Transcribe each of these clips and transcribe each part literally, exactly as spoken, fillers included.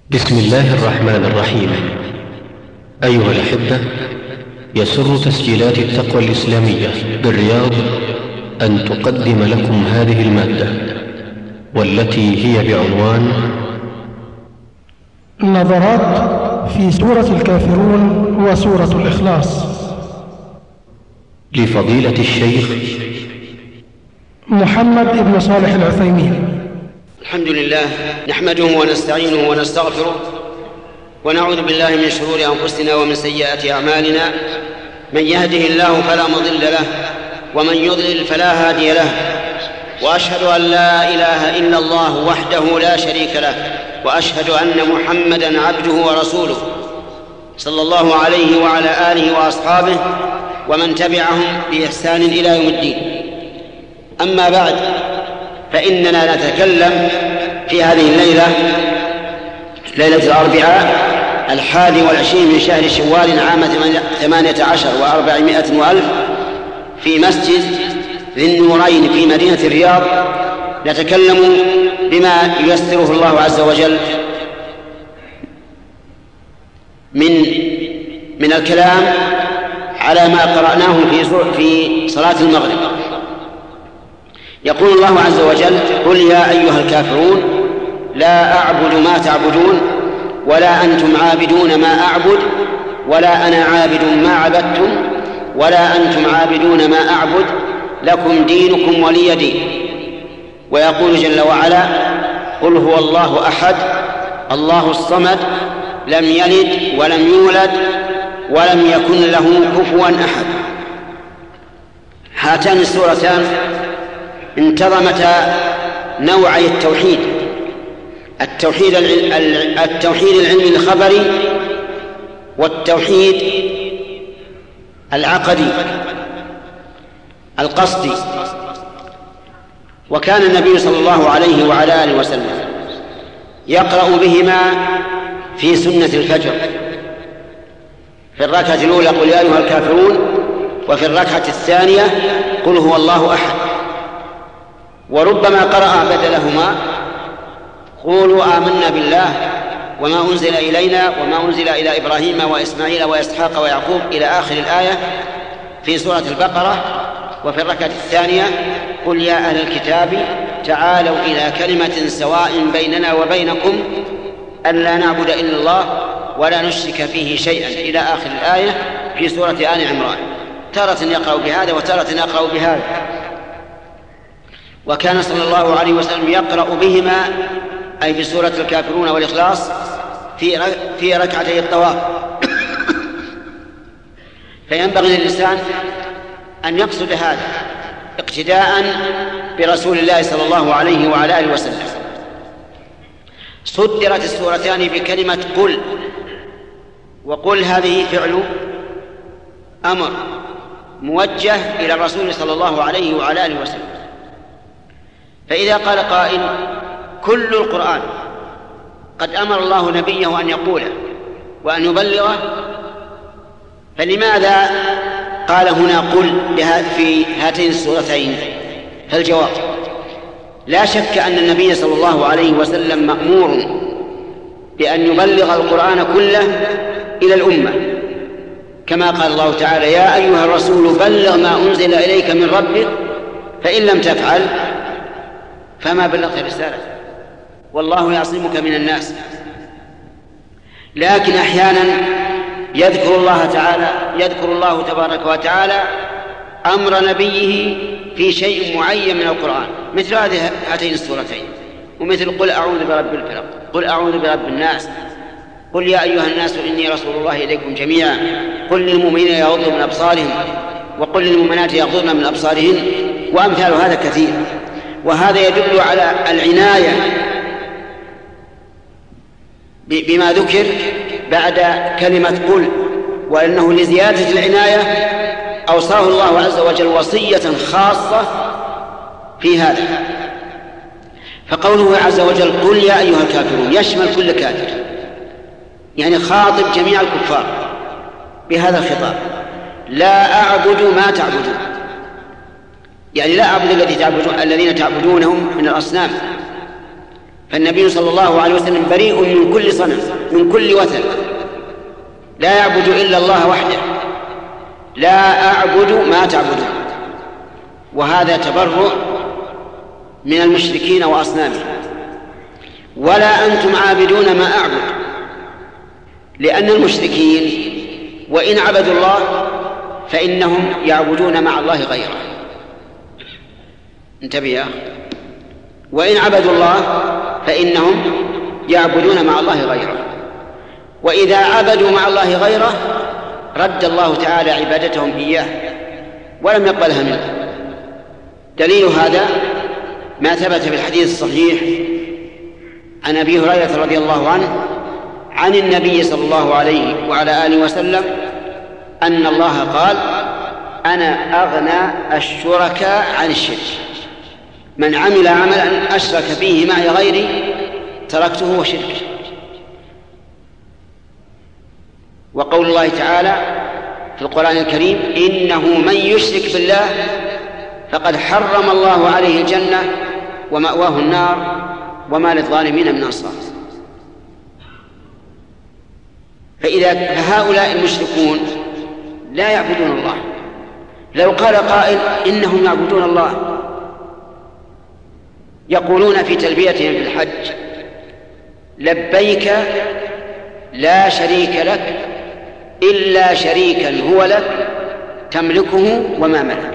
بسم الله الرحمن الرحيم. أيها الأحبة، يسر تسجيلات التقوى الإسلامية بالرياض أن تقدم لكم هذه المادة، والتي هي بعنوان نظرات في سورة الكافرون وسورة الإخلاص، لفضيلة الشيخ محمد بن صالح العثيمين. الحمد لله، نحمده ونستعينه ونستغفره، ونعوذ بالله من شرور أنفسنا ومن سيئات أعمالنا. من يهده الله فلا مضل له، ومن يضلل فلا هادي له، وأشهد أن لا إله إلا الله وحده لا شريك له، وأشهد أن محمدًا عبده ورسوله صلى الله عليه وعلى آله وأصحابه ومن تبعهم بإحسان إلى يوم الدين. أما بعد، فإننا نتكلم في هذه الليلة، ليلة الأربعاء الحادي والعشرين من شهر شوال عام ثمانية عشر وأربعمائة وألف في مسجد ذي النورين في مدينة الرياض. نتكلم بما ييسره الله عز وجل من من الكلام على ما قرأناه في في صلاة المغرب. يقول الله عز وجل: قل يا أيها الكافرون لا أعبد ما تعبدون ولا أنتم عابدون ما أعبد ولا أنا عابد ما عبدتم ولا أنتم عابدون ما أعبد لكم دينكم ولي دين. ويقول جل وعلا: قل هو الله أحد الله الصمد لم يلد ولم يولد ولم يكن له كفوا أحد. هاتان السورتان انتظمتا نوعي التوحيد، التوحيد التوحيد العلمي الخبري والتوحيد العقدي القصدي. وكان النبي صلى الله عليه وعلى آله وسلم يقرأ بهما في سنة الفجر، في الركعة الأولى قل يا أيها الكافرون، وفي الركعة الثانية قل هو الله أحد. وربما قرأ بدلهما قولوا آمنا بالله وما أنزل إلينا وما أنزل إلى إبراهيم وإسماعيل وإسحاق ويعقوب إلى آخر الآية في سورة البقرة. وفي الركعة الثانية قل يا أهل الكتاب تعالوا إلى كلمة سواء بيننا وبينكم ألا نعبد إلا الله ولا نشرك فيه شيئا إلى آخر الآية في سورة آل عمران. تارة يقرأ بهذا وتارة يقرأ بهذا. وكان صلى الله عليه وسلم يقرأ بهما أي بسورة الكافرون والإخلاص في في ركعتي الطواف. فينبغي للإنسان أن يقصد هذا اقتداء برسول الله صلى الله عليه وعلى آله وسلم. صدرت السورتان بكلمة قل، وقل هذه فعل أمر موجه إلى الرسول صلى الله عليه وعلى آله وسلم. فإذا قال قائل: كل القرآن قد أمر الله نبيه أن يقوله وأن يبلغه، فلماذا قال هنا قل في هاتين السورتين؟ فالجواب: لا شك أن النبي صلى الله عليه وسلم مأمور بأن يبلغ القرآن كله إلى الأمة، كما قال الله تعالى: يا أيها الرسول بلغ ما أنزل إليك من ربك فإن لم تفعل فما بلغت رسالته والله يعصمك من الناس. لكن أحيانا يذكر الله تعالى يذكر الله تبارك وتعالى أمر نبيه في شيء معين من القرآن، مثل هاتين السورتين، ومثل قل أعوذ برب الفلق، قل أعوذ برب الناس، قل يا أيها الناس إني رسول الله إليكم جميعا، قل للمؤمنين يغضوا من أبصارهم وقل للمؤمنات يغضضن من أبصارهن، وأمثال هذا كثير. وهذا يدل على العناية بما ذكر بعد كلمة قل، وأنه لزيادة العناية أوصاه الله عز وجل وصية خاصة في هذا. فقوله عز وجل قل يا أيها الكافرون يشمل كل كافر، يعني خاطب جميع الكفار بهذا الخطاب: لا أعبد ما تعبدون، يعني لا أعبد الذي تعبدون الذين تعبدونهم من الأصنام، فالنبي صلى الله عليه وسلم بريء من كل صنم، من كل وثن، لا يعبد إلا الله وحده، لا أعبد ما تعبدون. وهذا تبرؤ من المشركين وأصنامهم. ولا أنتم عابدون ما أعبد، لأن المشركين وإن عبدوا الله فإنهم يعبدون مع الله غيره. انتبه يا أخي، وإن عبدوا الله فإنهم يعبدون مع الله غيره، وإذا عبدوا مع الله غيره رد الله تعالى عبادتهم إياه ولم يقبلها منه. دليل هذا ما ثبت في الحديث الصحيح عن أبي هريرة رضي الله عنه عن النبي صلى الله عليه وعلى آله وسلم أن الله قال: أنا أغنى الشركاء عن الشرك، من عمل عملا أشرك فيه معي غيري تركته وشركه. وقول الله تعالى في القرآن الكريم: إنه من يشرك بالله فقد حرم الله عليه الجنة ومأواه النار وما للظالمين من أنصار. فإذا فهؤلاء المشركون لا يعبدون الله. لو قال قائل إنهم يعبدون الله، يقولون في تلبيتهم في الحج: لبيك لا شريك لك إلا شريكا هو لك تملكه وما ملك.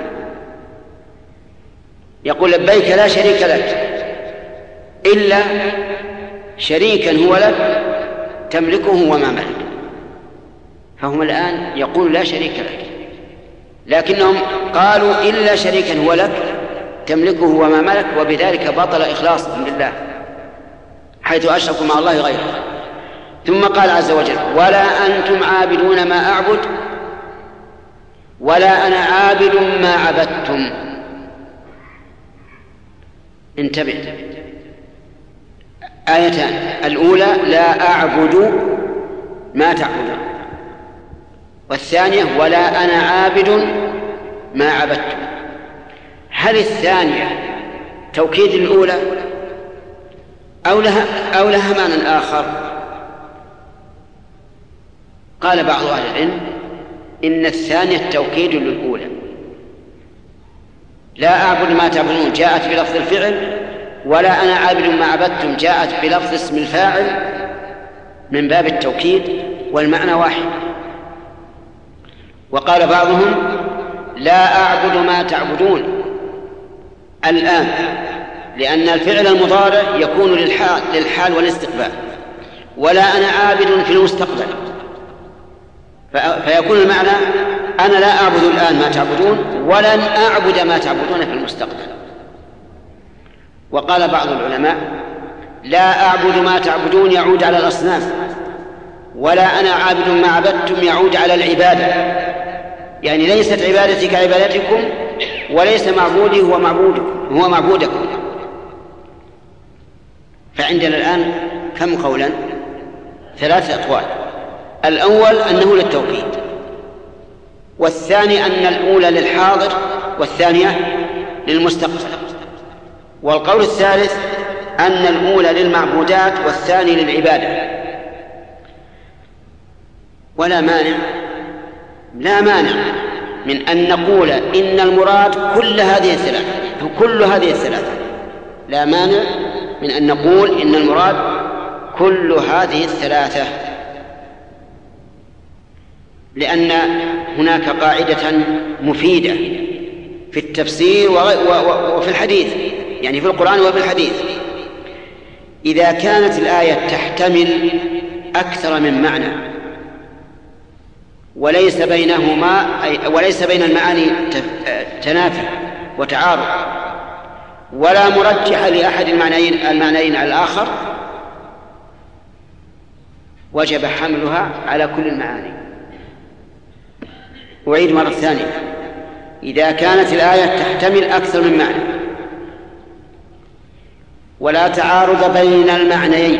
يقول: لبيك لا شريك لك إلا شريكا هو لك تملكه وما ملك. فهم الآن يقول لا شريك لك، لكنهم قالوا إلا شريكا هو لك تملكه وما ملك، وبذلك بطل إخلاصهم لله حيث أشركوا مع الله غيره. ثم قال عز وجل: ولا أنتم عابدون ما أعبد ولا أنا عابد ما عبدتم. انتبه، آيتان: الأولى لا أعبد ما تعبدون، والثانية ولا أنا عابد ما عبدتم. هل الثانية توكيد الأولى أو لها, أو لها معنى آخر؟ قال بعض أهل العلم إن الثانية توكيد للأولى. لا أعبد ما تعبدون جاءت بلفظ الفعل، ولا أنا عابد ما عبدتم جاءت بلفظ اسم الفاعل من باب التوكيد، والمعنى واحد. وقال بعضهم: لا أعبد ما تعبدون الآن، لأن الفعل المضارع يكون للحال, للحال والاستقبال، ولا أنا عابد في المستقبل، فيكون المعنى: أنا لا أعبد الآن ما تعبدون ولن أعبد ما تعبدون في المستقبل. وقال بعض العلماء: لا أعبد ما تعبدون يعود على الأصنام، ولا أنا عابد ما عبدتم يعود على العبادة، يعني ليست عبادتي كعبادتكم وليس معبودي هو معبودكم هو معبودكم. فعندنا الآن كم قولا؟ ثلاثة أقوال. الأول أنه للتوكيد، والثاني أن الأولى للحاضر والثانية للمستقبل، والقول الثالث أن الأولى للمعبودات والثاني للعبادة. ولا مانع لا مانع من أن نقول إن المراد كل هذه الثلاثة كل هذه الثلاثة لا مانع من أن نقول إن المراد كل هذه الثلاثة، لأن هناك قاعدة مفيدة في التفسير وفي الحديث، يعني في القرآن وفي الحديث: إذا كانت الآية تحتمل أكثر من معنى وليس بينهما وليس بين المعاني تنافي وتعارض، ولا مرجح لأحد المعنيين المعنيين على الآخر، وجب حملها على كل المعاني. أعيد مرة ثانية: إذا كانت الآية تحتمل أكثر من معنى ولا تعارض بين المعنيين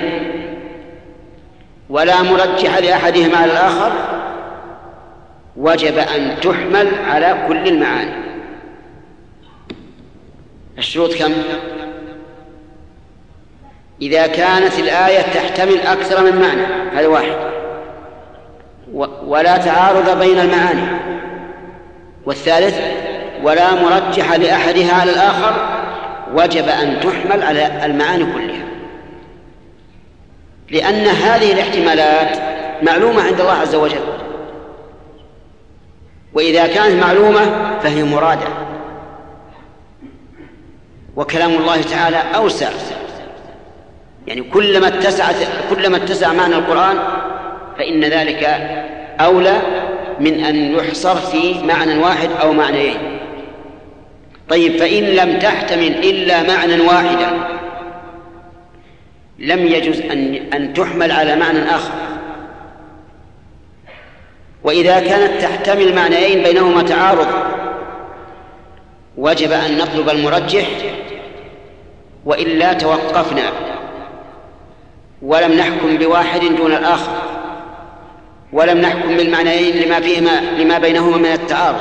ولا مرجح لأحدهما على الآخر، وجب أن تحمل على كل المعاني. الشروط كم؟ إذا كانت الآية تحتمل أكثر من معنى، هذا واحد، ولا تعارض بين المعاني. والثالث ولا مرجح لأحدها على الآخر، وجب أن تحمل على المعاني كلها، لأن هذه الاحتمالات معلومة عند الله عز وجل، وإذا كانت معلومة فهي مرادة. وكلام الله تعالى أوسع، يعني كلما اتسعت كلما اتسع معنى القرآن فإن ذلك أولى من أن يحصر في معنى واحد أو معنيين. طيب، فإن لم تحتمل إلا معنى واحدا لم يجوز أن أن تحمل على معنى آخر. وإذا كانت تحتمل معنيين بينهما تعارض وجب أن نطلب المرجح، وإلا توقفنا ولم نحكم بواحد دون الآخر، ولم نحكم بالمعنيين لما فيهما لما بينهما من التعارض.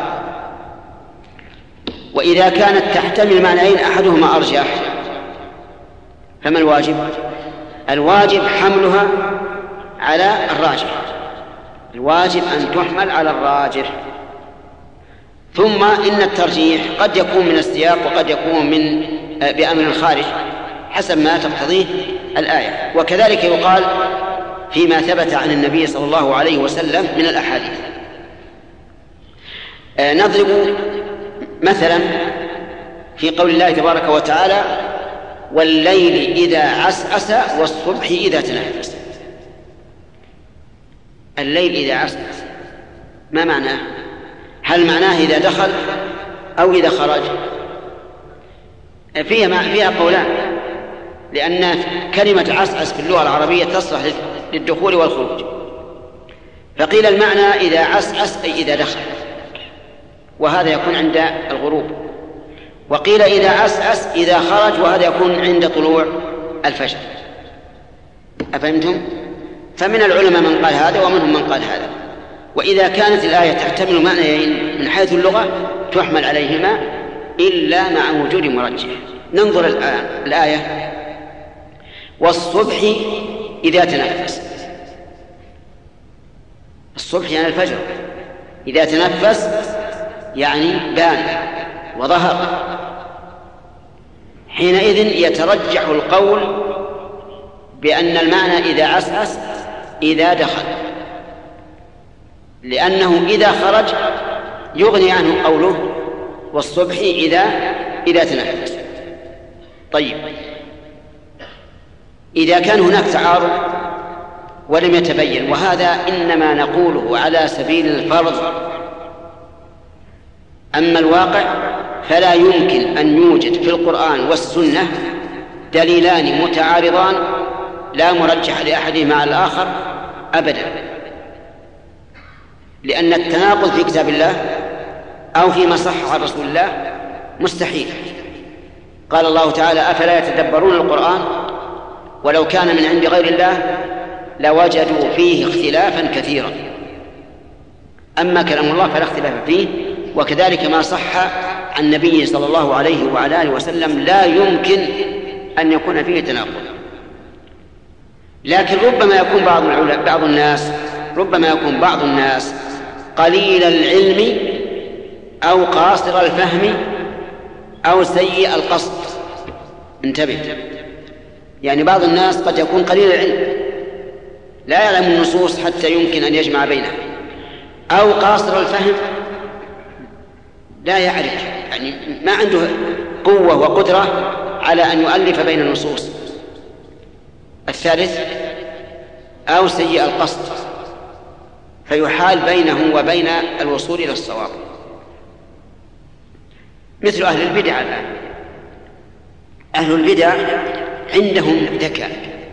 وإذا كانت تحتمل معنيين أحدهما أرجح فما الواجب؟ الواجب حملها على الراجح، الواجب أن تحمل على الراجح. ثم إن الترجيح قد يكون من السياق وقد يكون من بأمر خارج حسب ما تقتضيه الآية. وكذلك يقال فيما ثبت عن النبي صلى الله عليه وسلم من الأحاديث. نضرب مثلا في قول الله تبارك وتعالى: والليل إذا عسعس والصبح إذا تنفس. الليل إذا عسعس ما معناه؟ هل معناه إذا دخل أو إذا خرج؟ فيها فيها قولان، لأن كلمة عسعس في اللغة العربية تصلح للدخول والخروج، فقيل المعنى إذا عسعس أي إذا دخل، وهذا يكون عند الغروب. وقيل إذا عسعس إذا خرج، وهذا يكون عند طلوع الفجر. أفهمتم؟ فمن العلماء من قال هذا ومنهم من قال هذا. وإذا كانت الآية تحتمل معنيين من حيث اللغة تحمل عليهما إلا مع وجود مرجح. ننظر الآن الآية: والصبح إذا تنفس. الصبح يعني الفجر، إذا تنفس يعني بان وظهر. حينئذ يترجح القول بأن المعنى إذا عسعس إذا دخل، لأنه إذا خرج يغني عنه قوله والصبح إذا إذا تنفس. طيب، إذا كان هناك تعارض ولم يتبين، وهذا إنما نقوله على سبيل الفرض، أما الواقع فلا يمكن أن يوجد في القرآن والسنة دليلان متعارضان لا مرجح لأحدهما على الآخر أبدا، لأن التناقض في كتاب الله أو فيما صح عن رسول الله مستحيل. قال الله تعالى: أفلا يتدبرون القرآن ولو كان من عند غير الله لوجدوا فيه اختلافا كثيرا. أما كلام الله فلا اختلاف فيه، وكذلك ما صح عن النبي صلى الله عليه وعلى آله وسلم لا يمكن أن يكون فيه تناقض. لكن ربما يكون بعض بعض الناس ربما يكون بعض الناس قليل العلم أو قاصر الفهم أو سيء القصد. انتبه، يعني بعض الناس قد يكون قليل العلم لا يعلم النصوص حتى يمكن أن يجمع بينها، أو قاصر الفهم لا يعرف، يعني ما عنده قوة وقدرة على أن يؤلف بين النصوص. الثالث أو سيء القصد، فيحال بينه وبين الوصول إلى الصواب، مثل أهل البدع الآن. أهل البدع عندهم ذكاء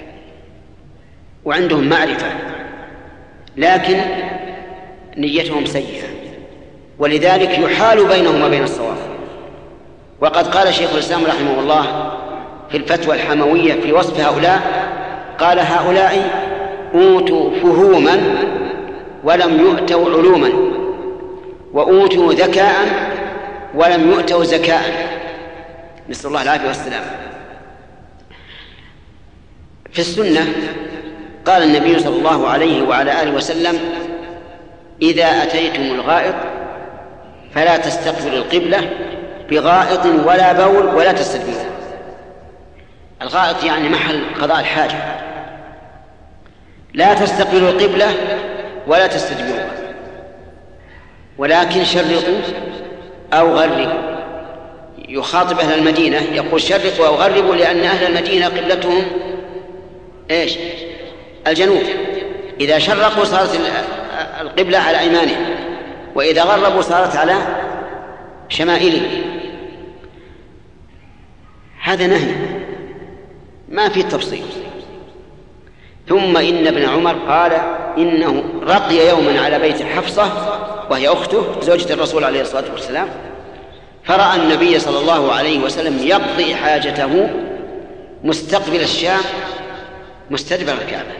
وعندهم معرفة، لكن نيتهم سيئة، ولذلك يحال بينهم وبين الصواب. وقد قال شيخ الإسلام رحمه الله في الفتوى الحموية في وصف هؤلاء، قال: هؤلاء أوتوا فهوما ولم يؤتوا علوما، وأوتوا ذكاء ولم يؤتوا زكاء، نسأل الله العافية والسلام. في السنة قال النبي صلى الله عليه وعلى آله وسلم: إذا أتيتم الغائط فلا تستقبلوا القبلة بغائط ولا بول ولا تستدبروه. الغائط يعني محل قضاء الحاجة. لا تستقبلوا القبلة ولا تستدبروها، ولكن شرقوا أو غربوا. يخاطب أهل المدينة يقول: شرقوا أو غربوا، لأن أهل المدينة قبلتهم إيش؟ الجنوب. إذا شرقوا صارت القبلة على أيمانهم، وإذا غربوا صارت على شمائلهم. هذا نهي ما في تفصيل. ثم إن ابن عمر قال إنه رقي يوما على بيت حفصة وهي أخته زوجة الرسول عليه الصلاة والسلام، فرأى النبي صلى الله عليه وسلم يقضي حاجته مستقبل الشام مستدبر الكعبة.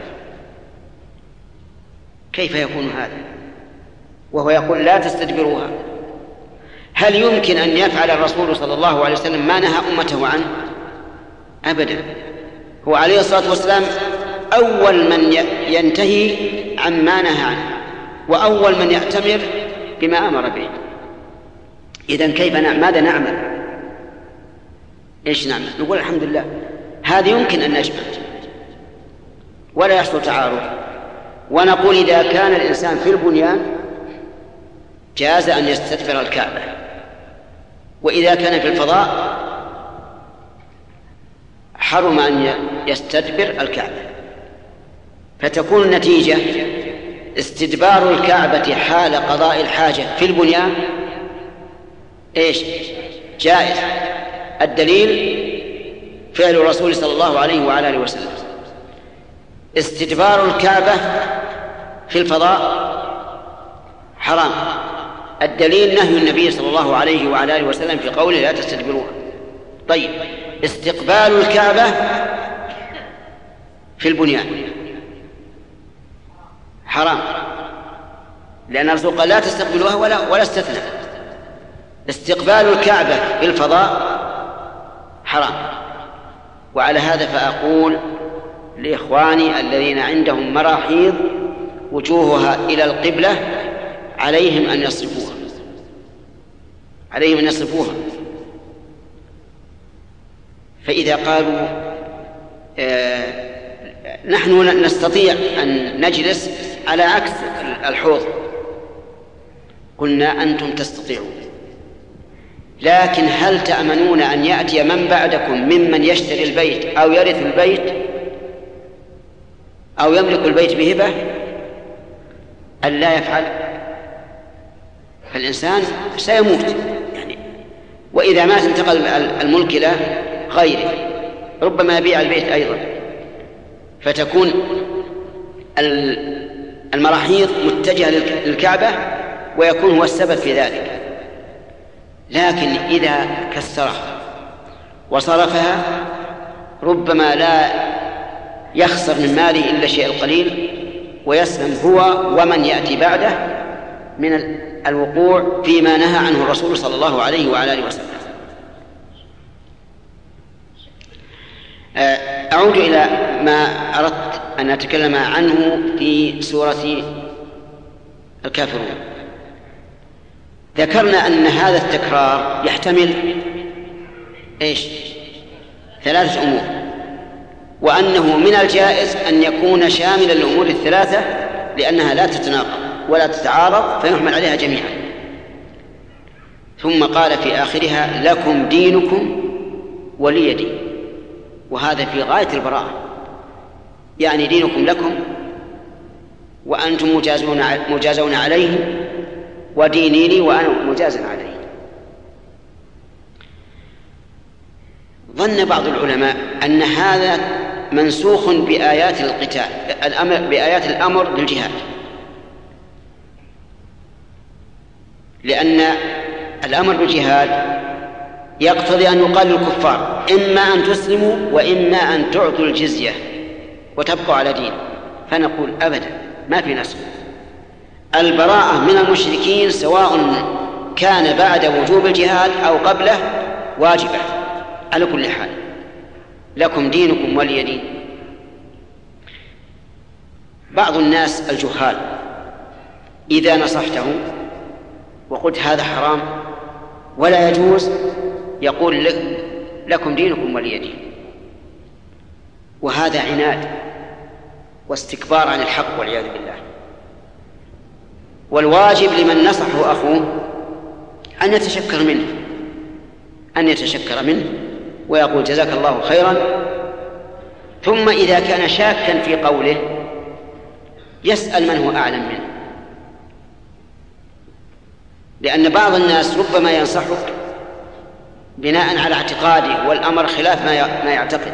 كيف يكون هذا وهو يقول لا تستدبروها؟ هل يمكن أن يفعل الرسول صلى الله عليه وسلم ما نهى أمته عنه؟ أبدا. هو عليه الصلاة والسلام أول من ينتهي عما نهى عنه، وأول من يأتمر بما أمر به. إذن كيف نعمل؟ ماذا نعمل؟ إيش نعمل؟ نقول الحمد لله. هذا يمكن أن نجمع ولا يحصل تعارض، ونقول إذا كان الإنسان في البنيان جاز أن يستدبر الكعبة، وإذا كان في الفضاء حرم أن يستدبر الكعبة. فتكون النتيجة استدبار الكعبة حال قضاء الحاجة في البنيان إيش؟ جائز. الدليل فعل الرسول صلى الله عليه وعلى آله وسلم. استدبار الكعبة في الفضاء حرام. الدليل نهي النبي صلى الله عليه وعلى آله وسلم في قوله لا تستدبروها. طيب، استقبال الكعبة في البنيان حرام، لأن الرسول قال لا تستقبلوها ولا ولا استثنى. استقبال الكعبة في الفضاء حرام. وعلى هذا فأقول لإخواني الذين عندهم مراحيض وجوهها إلى القبلة عليهم أن يصرفوها، عليهم أن يصرفوها. فإذا قالوا آه نحن نستطيع أن نجلس على عكس الحوض، قلنا أنتم تستطيعون، لكن هل تأمنون أن يأتي من بعدكم ممن يشتري البيت أو يرث البيت أو يملك البيت بهبة أن لا يفعل؟ فالإنسان سيموت يعني، وإذا مات انتقل الملك إلى غيره، ربما يبيع البيت أيضا، فتكون المراحيض متجهة للكعبة ويكون هو السبب في ذلك. لكن إذا كسرها وصرفها ربما لا يخسر من ماله إلا الشيء القليل، ويسلم هو ومن يأتي بعده من الوقوع فيما نهى عنه الرسول صلى الله عليه وعلى آله وسلم. أعود إلى ما أردت أن أتكلم عنه في سورة الكافرون. ذكرنا أن هذا التكرار يحتمل إيش؟ ثلاثة أمور، وأنه من الجائز أن يكون شاملا للأمور الثلاثة لأنها لا تتناقض ولا تتعارض فيحمل عليها جميعا. ثم قال في آخرها لكم دينكم ولي دين، وهذا في غاية البراءة، يعني دينكم لكم وأنتم مجازون مجازون عليه، وديني لي وأنا مجاز عليه. ظن بعض العلماء أن هذا منسوخ بآيات القتال، الأمر بآيات الأمر بالجهاد، لأن الأمر بالجهاد يقتضي أن يقال للكفار إما أن تسلموا وإما أن تعطوا الجزية وتبقوا على دين. فنقول أبدا ما في نسخ. البراءة من المشركين سواء كان بعد وجوب الجهاد أو قبله واجبة على كل حال. لكم دينكم ولي دين. بعض الناس الجهال إذا نصحته وقلت هذا حرام ولا يجوز يقول لكم دينكم ولي دين، وهذا عناد واستكبار عن الحق والعياذ بالله. والواجب لمن نصحه أخوه أن يتشكر منه أن يتشكر منه ويقول جزاك الله خيرا، ثم إذا كان شاكا في قوله يسأل من هو أعلم منه، لأن بعض الناس ربما ينصحك بناء على اعتقاده والأمر خلاف ما يعتقد،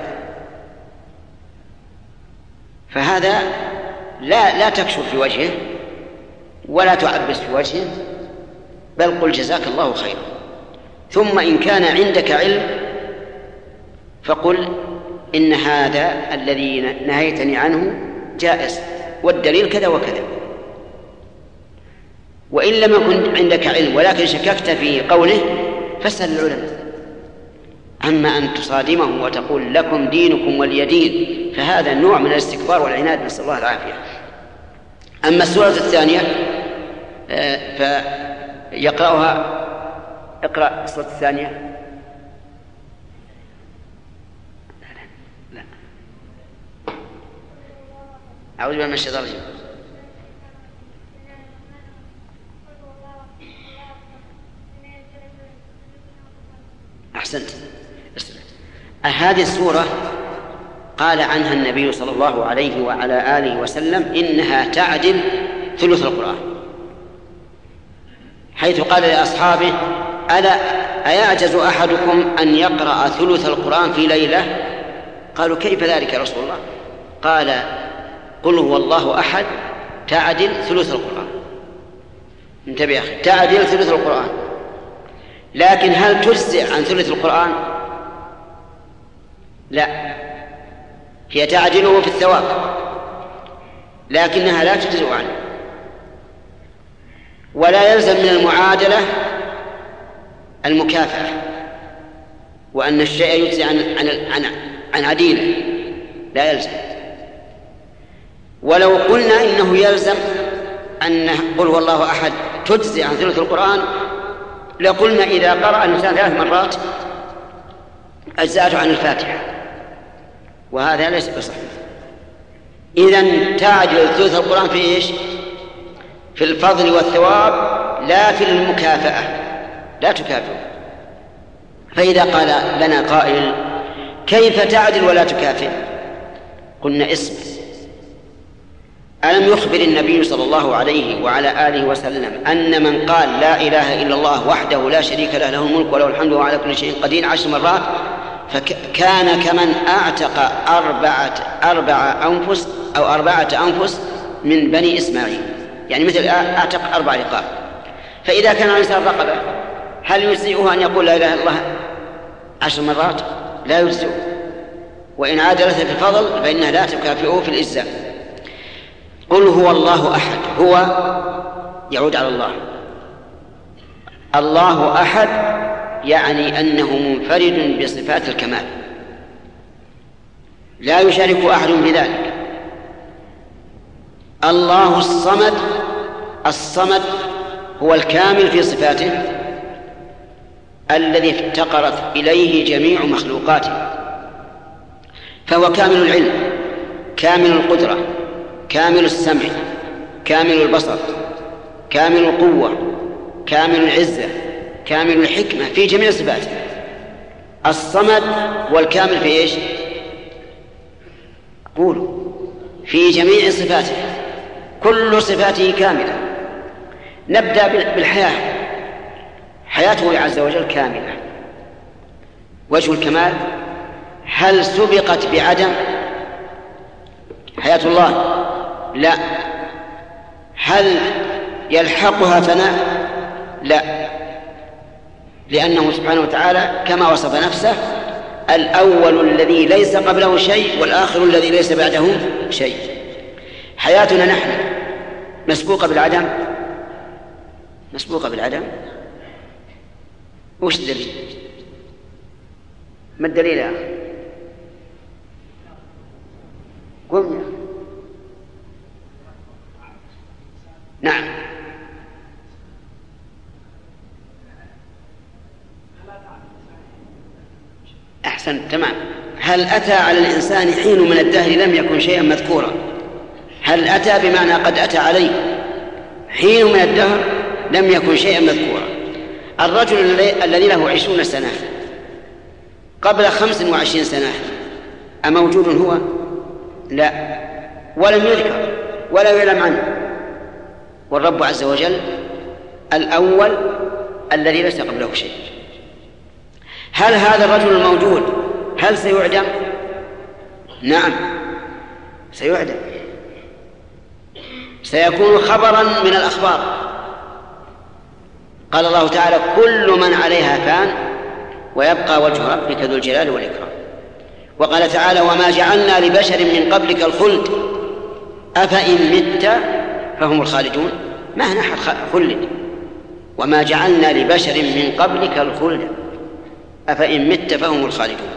فهذا لا لا تكشف في وجهه ولا تعبس في وجهه، بل قل جزاك الله خيرا. ثم إن كان عندك علم فقل إن هذا الذي نهيتني عنه جائز والدليل كذا وكذا. وإن لم يكن عندك علم ولكن شككت في قوله فاسأل العلماء. أما أن تصادمه وتقول لكم دينكم ولي دين فهذا نوع من الاستكبار والعناد، نسأل الله العافية. أما السورة الثانية فيقرأها. اقرأ السورة الثانية. لا أعوذ بالله من الشيطان الرجيم. أحسنت. هذه السورة قال عنها النبي صلى الله عليه وعلى آله وسلم إنها تعدل ثلث القرآن، حيث قال لأصحابه ألا أيعجز أحدكم أن يقرأ ثلث القرآن في ليلة؟ قالوا كيف ذلك يا رسول الله؟ قال قل هو الله أحد تعدل ثلث القرآن. انتبه يا أخي، تعدل ثلث القرآن. لكن هل تجزئ عن ثلث القرآن؟ لا، هي تعدله في الثواب لكنها لا تجزئ عنه. ولا يلزم من المعادلة المكافأة، وأن الشيء يجزي عن عن عن, عن عديله، لا يلزم. ولو قلنا إنه يلزم أن قل هو الله أحد تجزي عن ثلث القرآن لقلنا إذا قرأ الإنسان ثلاث مرات أجزأته عن الفاتحة، وهذا ليس بصحيح. إذن تعدل ثلث القرآن في إيش؟ في الفضل والثواب لا في المكافأة، لا تكافئ. فإذا قال لنا قائل كيف تعدل ولا تكافئ؟ قلنا اسم. ألم يخبر النبي صلى الله عليه وعلى آله وسلم أن من قال لا إله إلا الله وحده لا شريك له له الملك وله الحمد وهو على كل شيء قدير عشر مرات فكان كمن أعتق أربعة أربعة أنفس أو أربعة أنفس من بني إسماعيل، يعني مثل أعتق أربع رقاب. فإذا كان الإنسان رقبة هل يجزئه أن يقول لا إله إلا الله عشر مرات؟ لا يجزئه. وإن عادلت في الفضل فإنها لا تكافئه في الإجزاء. قل هو الله أحد، هو يعود على الله. الله أحد يعني أنه منفرد بصفات الكمال لا يشارك أحد في ذلك. الله الصمد، الصمد هو الكامل في صفاته الذي افتقرت إليه جميع مخلوقاته، فهو كامل العلم، كامل القدرة، كامل السمع، كامل البصر، كامل القوة، كامل العزة، كامل الحكمة في جميع صفاته. الصمد والكامل في إيش؟ قولوا في جميع صفاته، كل صفاته كاملة. نبدأ بالحياة، حياته عز وجل كاملة. وجه الكمال هل سبقت بعدم حياة الله؟ لا. هل يلحقها فناء؟ لا، لأنه سبحانه وتعالى كما وصف نفسه الأول الذي ليس قبله شيء والآخر الذي ليس بعده شيء. حياتنا نحن مسبوقة بالعدم، مسبوقة بالعدم. وش الدليل؟ ما الدليل يا أخي؟ قم يا أخي. نعم. أحسن، تمام. هل أتى على الإنسان حين من الدهر لم يكن شيئا مذكورا؟ هل أتى بمعنى قد أتى عليه حين من الدهر لم يكن شيئا مذكورا. الرجل الذي له عشرون سنة قبل خمس وعشرين سنة أموجود هو؟ لا، ولم يذكر ولا يعلم عنه. والرب عز وجل الأول الذي ليس قبله شيء. هل هذا الرجل الموجود هل سيعدم؟ نعم سيعدم، سيكون خبرا من الأخبار. قال الله تعالى: كل من عليها فان ويبقى وجه ربك ذو الجلال والإكرام. وقال تعالى: وما جعلنا لبشر من قبلك الخلد أفإن مت فهم الخالدون. ما هنا خلد. وما جعلنا لبشر من قبلك الخلد أفإن مت فهم الخالدون.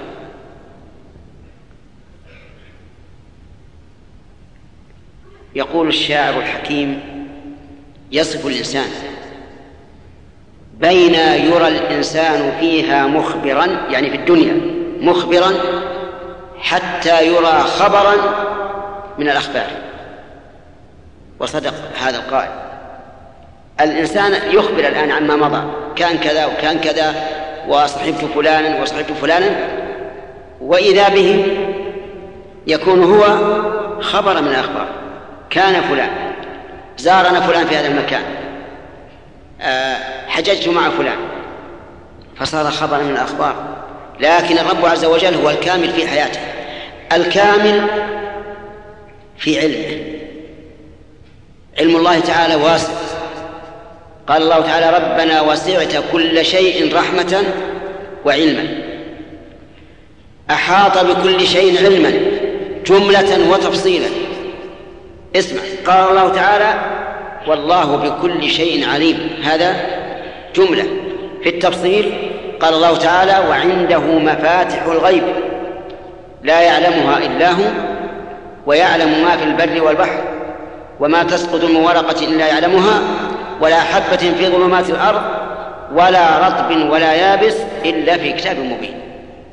يقول الشاعر الحكيم يصف الإنسان: بين يرى الإنسان فيها مخبرا، يعني في الدنيا مخبرا، حتى يرى خبرا من الأخبار. وصدق هذا القائل. الإنسان يخبر الآن عما مضى، كان كذا وكان كذا، وصحبت فلانا وصحبت فلانا، وإذا به يكون هو خبر من الأخبار. كان فلان، زارنا فلان في هذا المكان، حججت مع فلان، فصار خبرا من الأخبار. لكن الرب عز وجل هو الكامل في حياته، الكامل في علمه. علم الله تعالى واسع. قال الله تعالى: ربنا وسعت كل شيء رحمة وعلما. أحاط بكل شيء علما جملة وتفصيلا. اسمع، قال الله تعالى: والله بكل شيء عليم. هذا جملة. في التفصيل قال الله تعالى: وعنده مفاتح الغيب لا يعلمها إلا هو ويعلم ما في البر والبحر وما تسقط من ورقة إلا يعلمها ولا حبة في ظلمات الأرض ولا رطب ولا يابس إلا في كتاب مبين.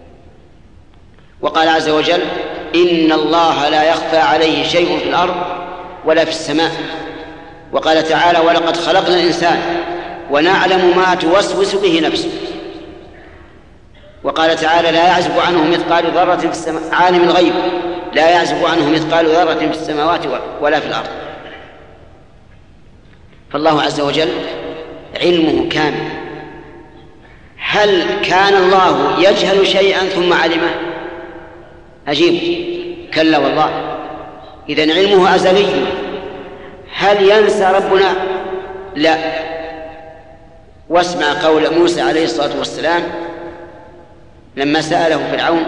وقال عز وجل: إن الله لا يخفى عليه شيء في الأرض ولا في السماء. وقال تعالى: ولقد خلقنا الإنسان ونعلم ما توسوس به نفسه. وقال تعالى: لا يعزب عنه مثقال ذرة في السماء، عالم الغيب لا يعزب عنه مثقال ذرة في السماوات ولا في الأرض. فالله عز وجل علمه كامل. هل كان الله يجهل شيئا ثم علمه؟ أجيب: كلا والله. إذن علمه أزلي. هل ينسى ربنا؟ لا. واسمع قول موسى عليه الصلاة والسلام لما سأله فرعون،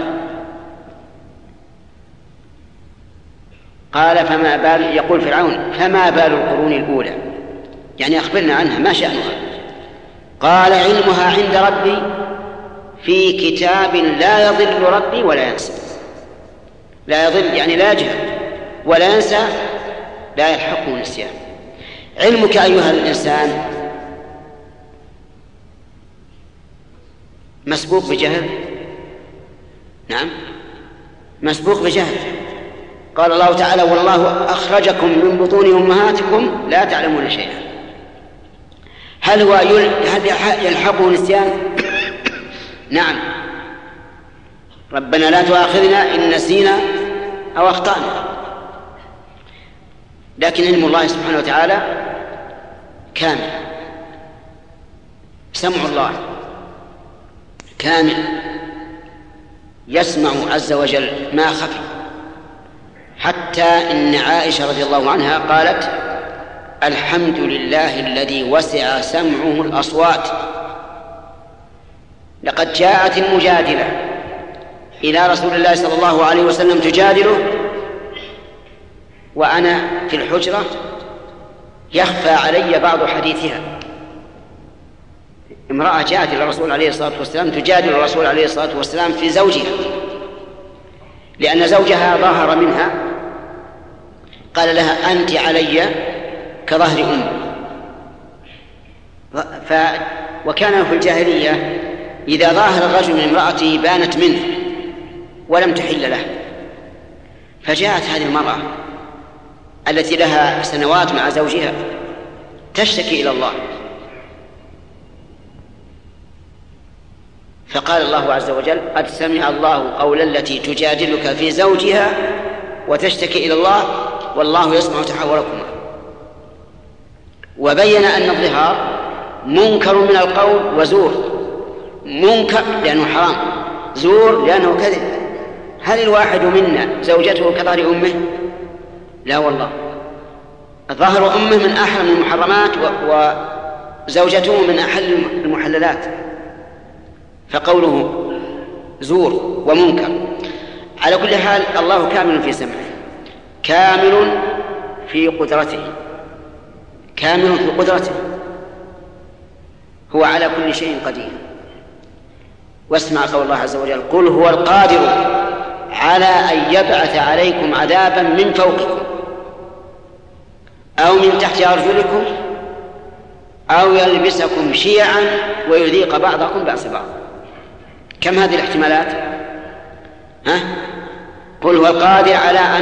قال: فما بال، يقول فرعون: فما بال القرون الأولى، يعني أخبرنا عنها، ما شأنها؟ قال: علمها عند ربي في كتاب لا يضل ربي ولا ينسى. لا يضل يعني لا يجهل، ولا ينسى لا يلحقه نسيان. علمك أيها الإنسان مسبوق بجهل؟ نعم مسبوق بجهل. قال الله تعالى: والله أخرجكم من بطون أمهاتكم لا تعلمون شيئا. هل هو يلحقه نسيان؟ نعم. ربنا لا تؤاخذنا إن نسينا أو أخطأنا. لكن علم الله سبحانه وتعالى كامل. سمع الله كامل، يسمع عز وجل ما خفي. حتى إن عائشة رضي الله عنها قالت: الحمد لله الذي وسع سمعه الأصوات. لقد جاءت المجادلة إلى رسول الله صلى الله عليه وسلم تجادله وأنا في الحجرة يخفى علي بعض حديثها. امرأة جاءت إلى الرسول عليه الصلاة والسلام تجادل الرسول عليه الصلاة والسلام في زوجها، لأن زوجها ظهر منها. قال لها: أنت علي كظهر أمه. ف... وكان في الجاهلية إذا ظاهر الرجل من امرأته بانت منه ولم تحل له، فجاءت هذه المرأة التي لها سنوات مع زوجها تشتكي إلى الله، فقال الله عز وجل: قد سمع الله قول التي تجادلك في زوجها وتشتكي إلى الله والله يسمع تحاوركما. وبين أن الظهار منكر من القول وزور، منكر لأنه حرام، زور لأنه كذب. هل الواحد منا زوجته كظهر أمه؟ لا والله، ظهر أمه من أحرم المحرمات وزوجته من أحل المحللات، فقوله زور ومنكر. على كل حال الله كامل في سمعه، كامل في قدرته، كامل في قدرته، هو على كل شيء قدير. واسمع قول الله عز وجل: قل هو القادر على أن يبعث عليكم عذابا من فوقكم أو من تحت أرجلكم أو يلبسكم شيعا ويذيق بعضكم بأس بعض. كم هذه الاحتمالات؟ ها؟ قل هو القادر على أن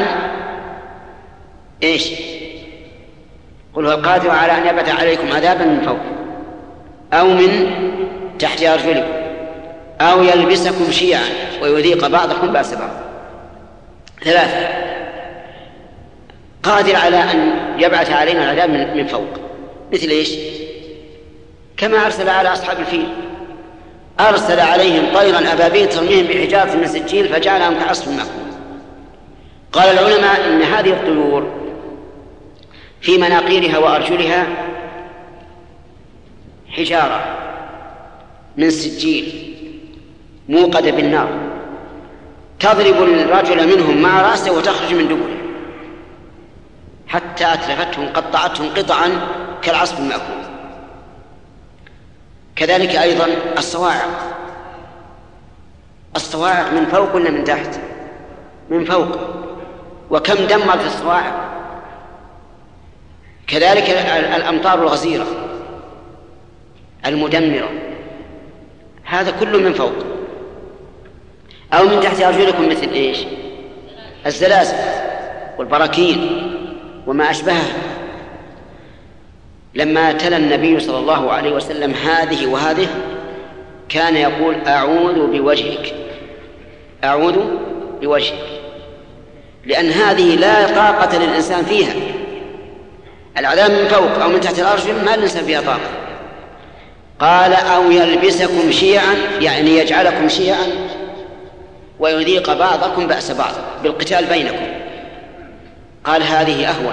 إيش؟ قل هو القادر على أن يبعث عليكم عذابا من فوق أو من تحت أرجلكم أو يلبسكم شيعا ويذيق بعضكم بأس بعض. ثلاثة: قادر على أن يبعث علينا العذاب من فوق، مثل إيش؟ كما أرسل على أصحاب الفيل، أرسل عليهم طيرا أبابيل ترميهم بحجارة من سجيل فجعلهم كعصف مأكول. قال العلماء إن هذه الطيور في مناقيرها وأرجلها حجارة من سجيل موقدة بالنار تضرب الرجل منهم مع رأسه وتخرج من دبره حتى أتلفتهم قطعتهم قطعا كالعصف المأكول. كذلك أيضا الصواعق، الصواعق من فوق ولا من تحت؟ من فوق، وكم دمرت الصواعق. كذلك الأمطار الغزيرة المدمرة، هذا كله من فوق. أو من تحت أرجلكم مثل إيش؟ الزلازل والبراكين وما أشبهها. لما تلا النبي صلى الله عليه وسلم هذه وهذه كان يقول: أعوذ بوجهك، أعوذ بوجهك، لأن هذه لا طاقة للإنسان فيها. العذاب من فوق أو من تحت الأرجل ما الإنسان فيها طاقة. قال: أو يلبسكم شيعا، يعني يجعلكم شيعا ويذيق بعضكم بأس بعض بالقتال بينكم. قال: هذه أهون.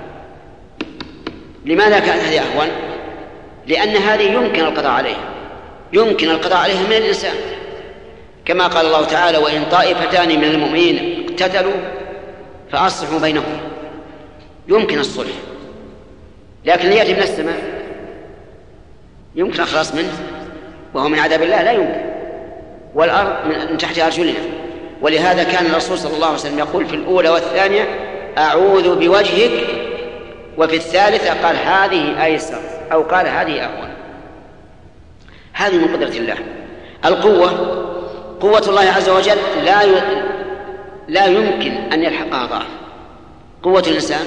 لماذا كانت هذه أهون؟ لأن هذه يمكن القضاء عليها، يمكن القضاء عليها من الإنسان، كما قال الله تعالى: وإن طائفتان من المؤمنين اقتتلوا فأصلحوا بينهم. يمكن الصلح، لكن ليأتي من السماء يمكن الخلاص منه وهو من عذاب الله لا يمكن، والأرض من تحت أرجلنا. ولهذا كان الرسول صلى الله عليه وسلم يقول في الأولى والثانية: أعوذ بوجهك، وفي الثالثة قال: هذه أيسر، أو قال: هذه أهون. هذه من قدرة الله. القوة، قوة الله عز وجل لا ي... لا يمكن أن يلحقها ضعف. قوة الإنسان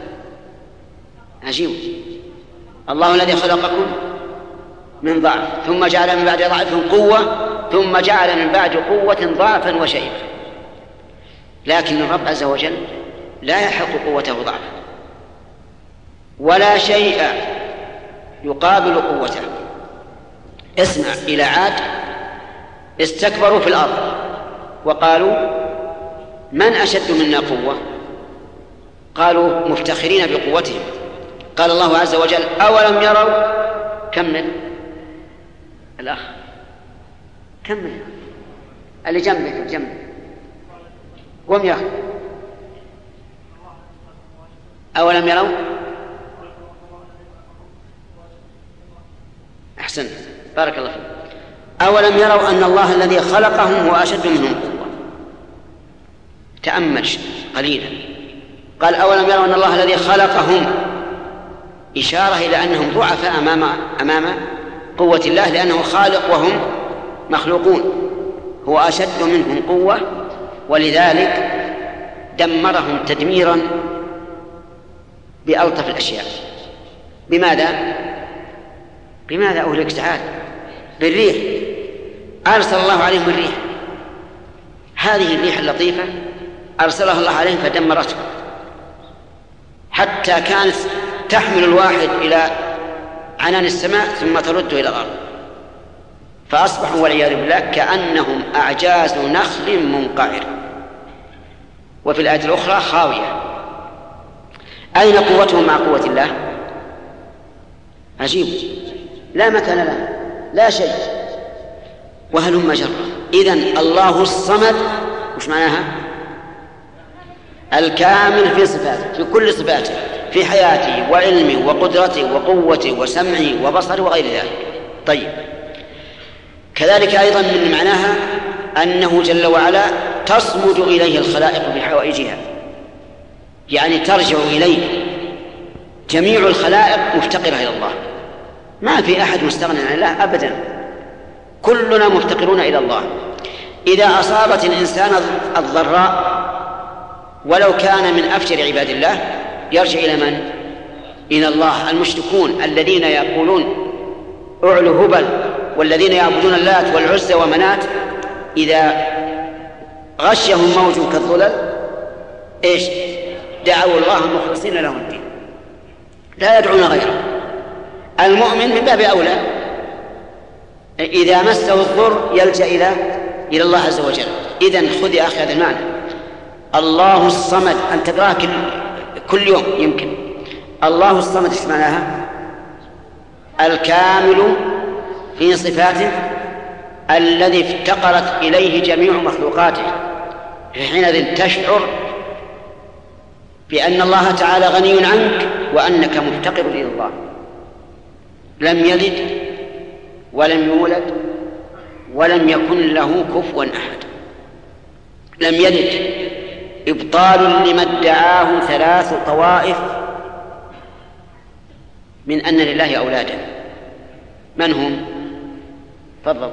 عجيب. الله الذي خلقكم من ضعف ثم جعل من بعد ضعف قوة ثم جعل من بعد قوة ضعفا وشيئا، لكن الرب عز وجل لا يحق قوته ضعفا ولا شيء يقابل قوته. اسمع إلى عاد استكبروا في الأرض وقالوا: من أشد منا قوة؟ قالوا مفتخرين بقوتهم. قال الله عز وجل: أولم يروا؟ كمل الأخ، كمل اللي جنبك جنبك قم يا أخي. أولم يروا؟ أحسن، بارك الله فيك. أولم يروا أن الله الذي خلقهم هو أشد منهم قوة. تأمل قليلا. قال: أولم يروا أن الله الذي خلقهم إشارة إلى أنهم ضعفاء أمام أمام قوة الله، لأنه خالق وهم مخلوقون، هو أشد منهم قوة، ولذلك دمرهم تدميرا بألطف الأشياء. بماذا؟ بماذا أهلك تعالى؟ بالريح، أرسل الله عليهم الريح، هذه الريح اللطيفة أرسلها الله عليهم فدمرتهم، حتى كانت تحمل الواحد إلى عنان السماء ثم ترده إلى الأرض، فأصبحوا والعياذ بالله كأنهم أعجاز نخل منقعر. وفي الآية الأخرى خاوية. أين قوتهم مع قوة الله؟ عجيب، لا مكان له، لا شيء، وهلم جرا. إذن الله الصمد وش معناها؟ الكامل في صفاته، في كل صفاته، في حياته وعلمه وقدرته وقوته وسمعه وبصره وغير ذلك. طيب، كذلك أيضا من معناها أنه جل وعلا تصمد إليه الخلائق بحوائجها، يعني ترجع إليه، جميع الخلائق مفتقرة إلى الله، ما في أحد مستغنى عن الله أبدا، كلنا مفتقرون إلى الله. إذا أصابت الإنسان الضراء ولو كان من أفجر عباد الله يرجع إلى من؟ إلى الله. المشركون الذين يقولون أعلو هبل والذين يعبدون اللات والعزى ومنات، إذا غشهم موج كالظلل إيش؟ دعوا الله مخلصين له الدين، لا يدعون غيره. المؤمن من باب أولى، إذا مسه الضر يلجأ إلى إلى الله عز وجل. إذن خذ يا أخي هذا المعنى، الله الصمد، أن تقرأها كل, كل يوم يمكن. الله الصمد إيش معناها؟ الكامل في صفاته، الذي افتقرت إليه جميع مخلوقاته، حينئذ تشعر بأن الله تعالى غني عنك وأنك مفتقر إلى الله. لم يلد ولم يولد ولم يكن له كفوا أحد. لم يلد إبطال لما ادعاه ثلاث طوائف من أن لله أولادا. من هم؟ تفضل.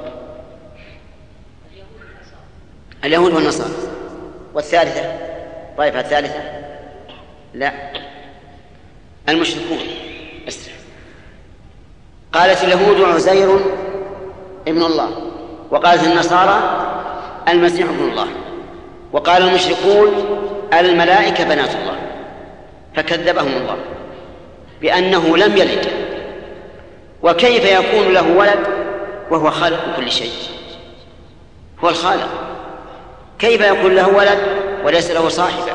اليهود والنصارى. والثالثة؟ طائفة الثالثة؟ لا، المشركون. أسرع. قالت اليهود عزير ابن الله، وقالت النصارى المسيح ابن الله، وقال المشركون الملائكة بنات الله، فكذبهم الله بأنه لم يلد. وكيف يكون له ولد وهو خالق كل شيء؟ هو الخالق، كيف يكون له ولد وليس له صاحبة؟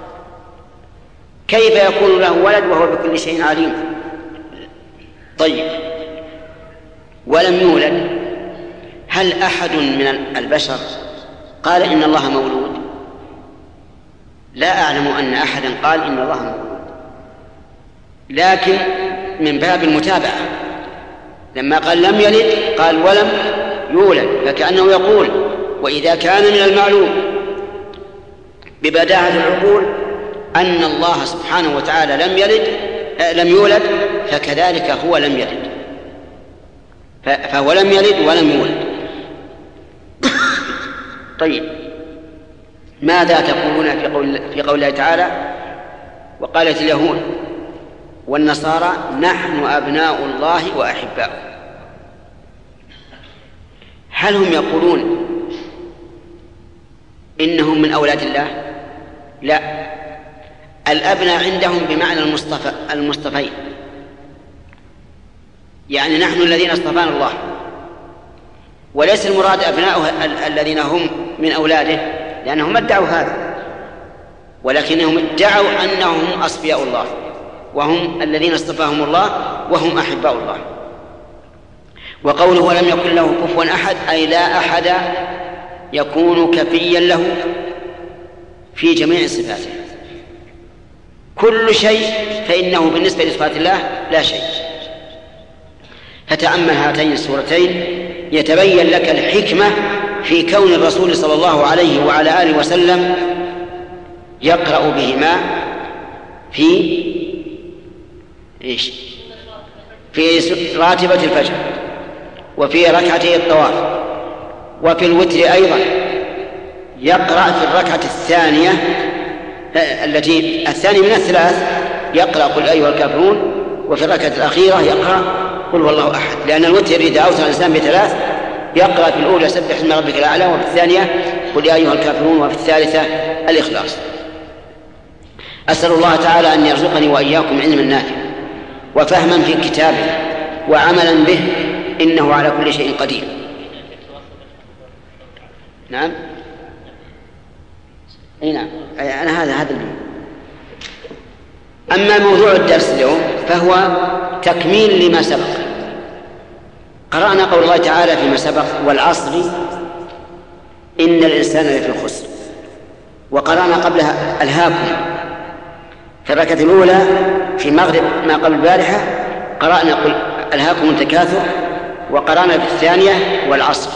كيف يكون له ولد وهو بكل شيء عليم؟ طيب، ولم يولد. هل أحد من البشر قال إن الله مولود؟ لا أعلم أن أحدا قال إن الله مولود، لكن من باب المتابعة لما قال لم يلد قال ولم يولد، فكأنه يقول وإذا كان من المعلوم ببداهة العقول أن الله سبحانه وتعالى لم يلد لم يولد، فكذلك هو لم يلد، فهو لم يلد ولم يولد. طيب، ماذا تقولون في قول في قول الله تعالى وقالت اليهود والنصارى نحن أبناء الله وأحباؤه؟ هل هم يقولون إنهم من أولاد الله؟ لا، الأبناء عندهم بمعنى المصطفى المصطفين، يعني نحن الذين اصطفانا الله، وليس المراد أبناؤه الذين هم من أولاده، لأنهم ما ادعوا هذا، ولكنهم ادعوا أنهم أصفياء الله وهم الذين اصطفاهم الله وهم أحباء الله. وقوله ولم يكن له كفوا أحد أي لا أحد يكون كفيا له في جميع صفاته، كل شيء فإنه بالنسبة لصفات الله لا شيء. فتأمل هاتين السورتين يتبين لك الحكمة في كون الرسول صلى الله عليه وعلى آله وسلم يقرأ بهما في إيش؟ في راتبة الفجر، وفي ركعتي الطواف، وفي الوتر أيضا يقرأ في الركعة الثانية التي الثانية من الثلاث يقرأ قل أيها الكافرون، وفي الركعة الأخيرة يقرأ قل هو الله أحد، لأن الوتر إذا أوتر الإنسان بثلاث يقرأ في الأولى سبح اسم ربك الأعلى، وفي الثانية قل يا أيها الكافرون، وفي الثالثة الإخلاص. أسأل الله تعالى أن يرزقني وإياكم علما نافعا وفهما في كتابه وعملا به، إنه على كل شيء قدير. نعم أي نعم أنا هذا هذا اليوم. أما موضوع الدرس اليوم فهو تكميل لما سبق. قرأنا قول الله تعالى فيما سبق والعصر إن الإنسان لفي خسر، وقرأنا قبلها ألهاكم في الركعة الأولى في مغرب ما قبل البارحة، قرأنا قل ألهاكم التكاثر، وقرأنا في الثانية والعصر.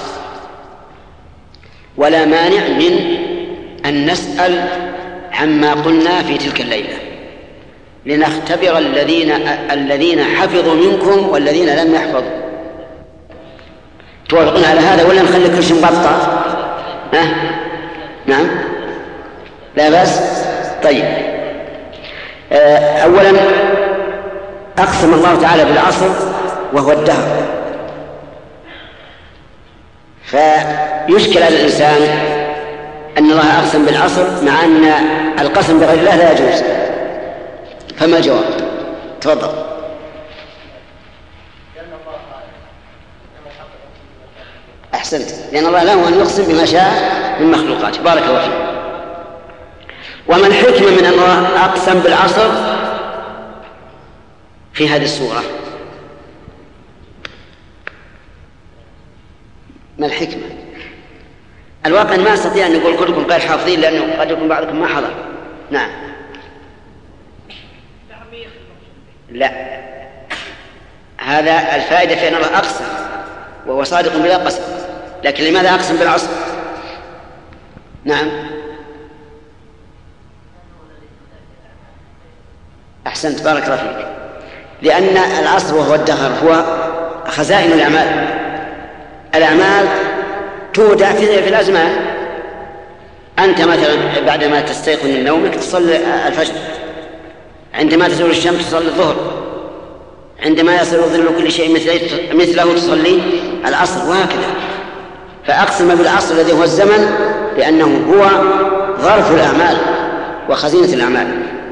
ولا مانع من أن نسأل عما قلنا في تلك الليلة لنختبر الذين الذين حفظوا منكم والذين لم يحفظوا. توافقون على هذا ولا نخلي كل شيء مبطأ؟ ها؟ نعم لا بأس. طيب أولا أقسم الله تعالى بالعصر وهو الدهر، فيشكل على الإنسان أن الله أقسم بالعصر مع أن القسم بغير الله لا يجوز، فما الجواب؟ تفضل. أحسنت، لأن الله له أن يقسم بما شاء من مخلوقاته. بارك الله فيك. وما الحكمة من أن الله أقسم بالعصر في هذه السورة؟ ما الحكمة؟ الواقع ما أستطيع أن نقول كلكم غير حافظين، لأنه قد يكون بعضكم ما حضر. نعم لا، هذا الفائدة في أن الله أقسم وهو صادق بلا قسم، لكن لماذا أقسم بالعصر؟ نعم أحسنت، بارك الله فيك. لأن العصر وهو الدهر هو خزائن الأعمال. الأعمال تودع في الأزمان. أنت مثلا بعدما تستيقظ من نومك تصلي الفجر، عندما تزول الشمس تصلي الظهر، عندما يصل ظل كل شيء مثله تصلي العصر، وهكذا. فأقسم بالعصر الذي هو الزمن لأنه هو ظرف الأعمال وخزينة الأعمال.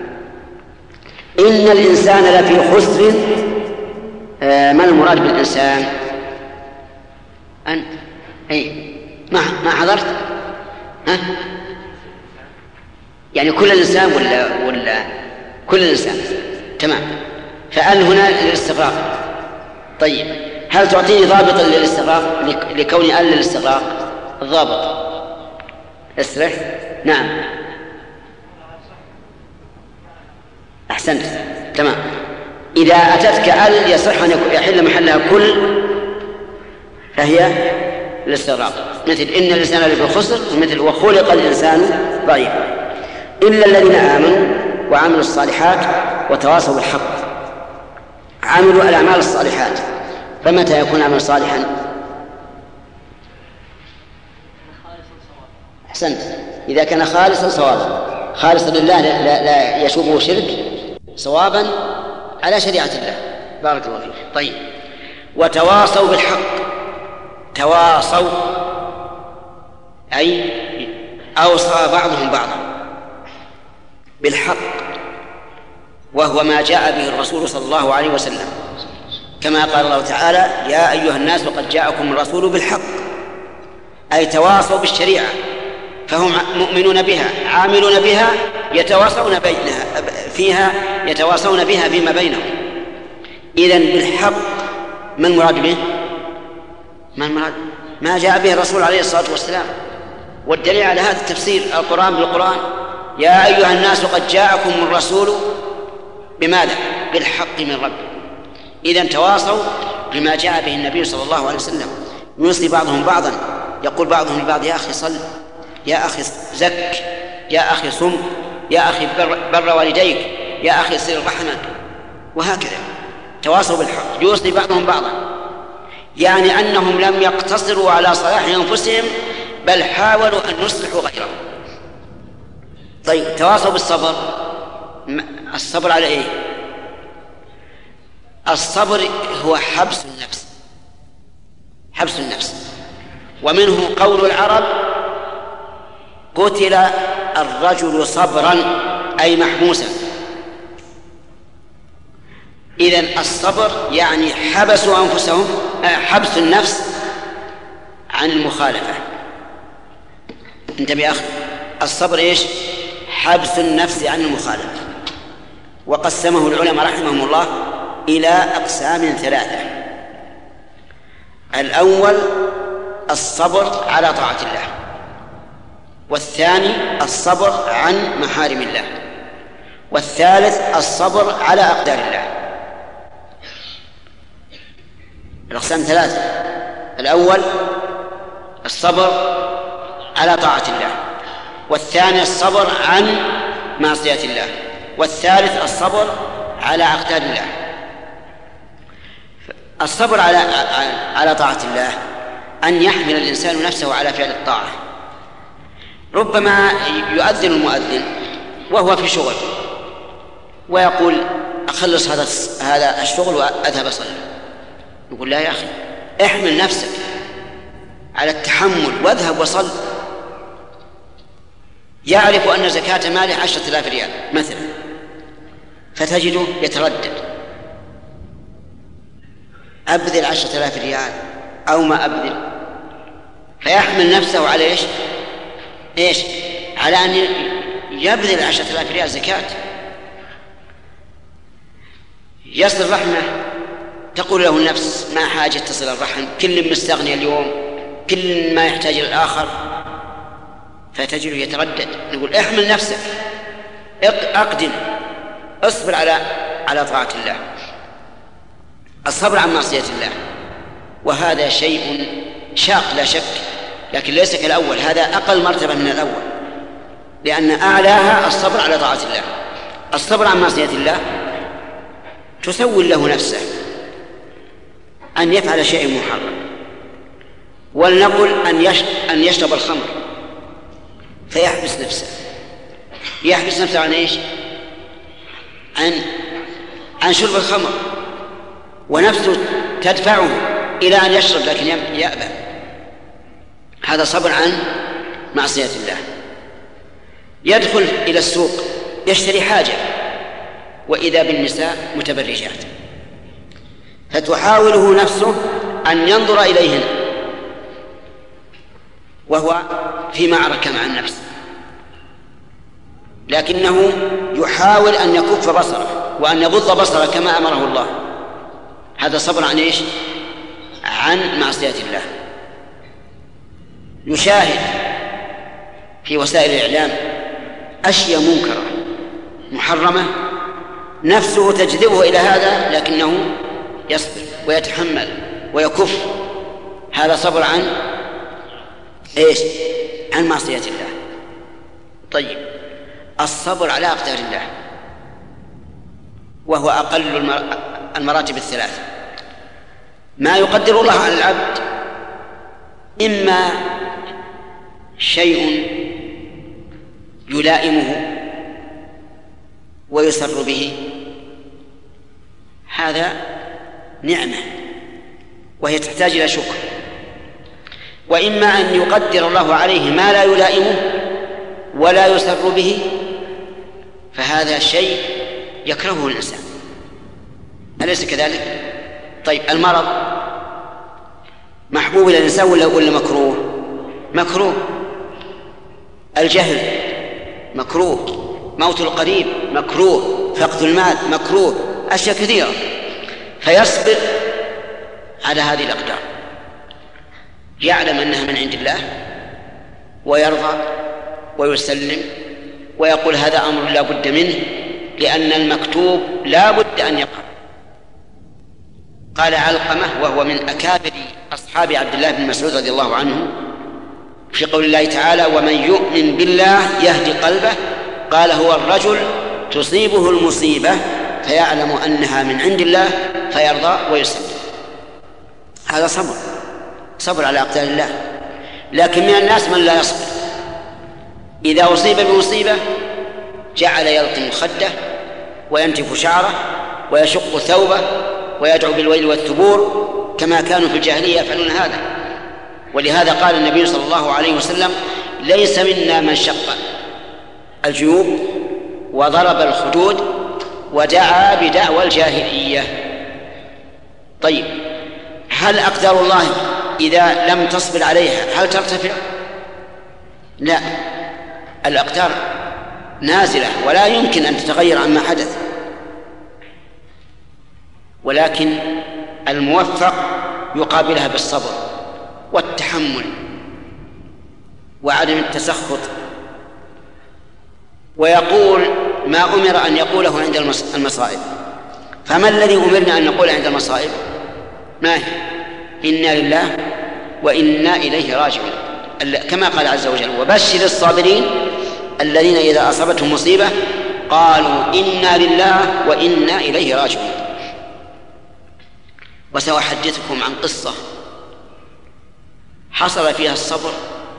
إن الإنسان لفي خسر. آه ما المراد بالإنسان؟ أنت أي ما ما حضرت؟ ها؟ يعني كل الإنسان ولا ولا كل الإنسان؟ تمام. فأل هنا للاستغراق. طيب هل تعطيني ضابطا للاستغراق لكون أل للاستغراق؟ الضابط اسرح. نعم أحسنت تمام. إذا أتتك أل يصح أن يحل محلها كل فهي الاستغراق، مثل إن الإنسان لفي خسر، مثل وخلق الإنسان ضعيفا إلا الذين آمنوا وعملوا الصالحات وتواصوا بالحق. عملوا الأعمال الصالحات، فمتى يكون عمل صالحا؟ أحسنت، إذا كان خالصا صوابا، خالصا لله لا, لا يشوبه شرك، صوابا على شريعة الله. بارك الله فيك. طيب وتواصوا بالحق. تواصوا أي أوصى بعضهم بعضا بالحق، وهو ما جاء به الرسول صلى الله عليه وسلم، كما قال الله تعالى يا أيها الناس قد جاءكم الرسول بالحق، أي تواصوا بالشريعة، فهم مؤمنون بها عاملون بها يتواصون بينها فيها يتواصون بها فيما بينهم. إذن بالحق ما المراد به؟ ما المراد؟ ما جاء به الرسول عليه الصلاة والسلام. والدليل على هذا التفسير القرآن بالقرآن. يا أيها الناس قد جاءكم الرسول بماذا؟ بالحق من ربكم. إذن تواصوا بما جاء به النبي صلى الله عليه وسلم، يوصي بعضهم بعضا، يقول بعضهم لبعض يا أخي صل، يا أخي زك، يا أخي صم، يا أخي بر, بر والديك، يا أخي صل رحمك، وهكذا. تواصوا بالحق، يوصي بعضهم بعضا، يعني أنهم لم يقتصروا على صلاح أنفسهم بل حاولوا أن يصلحوا غيرهم. طيب تواصوا بالصبر، الصبر على إيه؟ الصبر هو حبس النفس، حبس النفس. ومنه قول العرب: قتل الرجل صبرا، أي محبوسا. إذن الصبر يعني حبسوا أنفسهم، حبس النفس عن المخالفة. انتبه يا أخي، الصبر إيش؟ حبس النفس عن المخالفة. وقسمه العلماء رحمهم الله إلى أقسام ثلاثة. الأول الصبر على طاعة الله، والثاني الصبر عن محارم الله، والثالث الصبر على أقدار الله. الأقسام ثلاثة: الأول الصبر على طاعة الله، والثاني الصبر عن معصية الله، والثالث الصبر على أقدار الله. الصبر على على طاعة الله أن يحمل الإنسان نفسه على فعل الطاعة. ربما يؤذن المؤذن وهو في شغل ويقول: أخلص هذا هذا الشغل وأذهب أصلي. يقول: لا يا أخي، احمل نفسك على التحمل واذهب وصل. يعرف أن زكاة ماله عشرة آلاف ريال مثلا، فتجده يتردد: أبذل عشرة آلاف ريال أو ما أبذل؟ فيحمل نفسه على إيش؟ إيش؟ على أن يبذل عشرة آلاف ريال زكاة. يصل رحمه، تقول له النفس: ما حاجة تصل الرحم، كل مستغني اليوم، كل ما يحتاج الآخر. فتجده يتردد. نقول: احمل نفسك، اقدم، اصبر على على طاعة الله، الصبر عن معصية الله. وهذا شيء شاق لا شك، لكن ليس كالأول، هذا أقل مرتبة من الأول، لأن أعلاها الصبر على طاعة الله. الصبر عن معصية الله تسول له نفسه أن يفعل شيء محرم، ولنقل أن أن يشرب الخمر، فيحبس نفسه. يحبس نفسه عن إيش؟ عن عن شرب الخمر، ونفسه تدفعه إلى أن يشرب لكن يأبى. هذا صبر عن معصية الله. يدخل إلى السوق يشتري حاجة، وإذا بالنساء متبرجات، فتحاوله نفسه أن ينظر إليهن وهو في معركة مع النفس، لكنه يحاول أن يكف بصره وأن يغض بصره كما أمره الله. هذا صبر عن إيش؟ عن معصية الله. يشاهد في وسائل الإعلام أشياء منكرة محرمة، نفسه تجذبه إلى هذا، لكنه يصبر ويتحمل ويكف. هذا صبر عن إيش؟ عن معصية الله. طيب، الصبر على أقدار الله وهو أقل المراتب الثلاث. ما يقدر الله على العبد إما شيء يلائمه ويسر به، هذا نعمة وهي تحتاج إلى شكر، وإما أن يقدر الله عليه ما لا يلائمه ولا يسر به، فهذا شيء يكرهه الإنسان، أليس كذلك؟ طيب، المرض محبوب إلى الإنسان ولا ولا مكروه؟ مكروه. الجهل مكروه، موت القريب مكروه، فقد المال مكروه، أشياء كثيرة. فيصبر على هذه الأقدار، يعلم أنها من عند الله ويرضى ويسلم ويقول هذا أمر لا بد منه، لأن المكتوب لا بد أن يقع. قال علقمة وهو من أكابر أصحاب عبد الله بن مسعود رضي الله عنه في قول الله تعالى: ومن يؤمن بالله يهدي قلبه، قال: هو الرجل تصيبه المصيبة فيعلم أنها من عند الله فيرضى ويسلم. هذا صبر، صبر على أقدار الله. لكن من الناس من لا يصبر، إذا أصيب بمصيبة جعل يلقم خده وينتف شعره ويشق ثوبه ويدعو بالويل والثبور كما كانوا في الجاهلية يفعلون هذا. ولهذا قال النبي صلى الله عليه وسلم: ليس منا من شق الجيوب وضرب الخدود ودعا بدعوى الجاهلية. طيب، هل أقدار الله إذا لم تصبر عليها هل ترتفع؟ لا، الأقدار نازلة ولا يمكن أن تتغير عما حدث، ولكن الموفق يقابلها بالصبر والتحمل وعدم التسخط، ويقول ما أمر أن يقوله عند المصائب. فما الذي أمرنا أن نقول عند المصائب؟ ما هي؟ إنا لله وإنا إليه راجعون، كما قال عز وجل: وبشر الصابرين الذين إذا أصابتهم مصيبة قالوا إنا لله وإنا إليه راجعون. وسأحدثكم عن قصة حصل فيها الصبر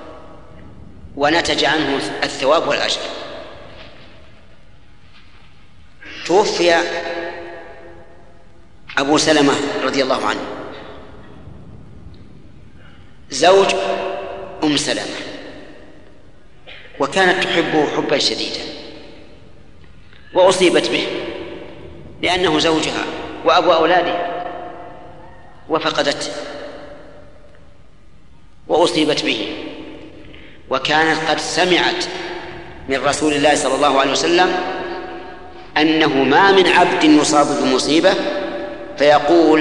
ونتج عنه الثواب والأجر. توفي أبو سلمة رضي الله عنه زوج أم سلمة، وكانت تحبه حبا شديدا، وأصيبت به لأنه زوجها وأبو أولادها، وفقدته وأصيبت به، وكانت قد سمعت من رسول الله صلى الله عليه وسلم أنه ما من عبد يصاب بمصيبة فيقول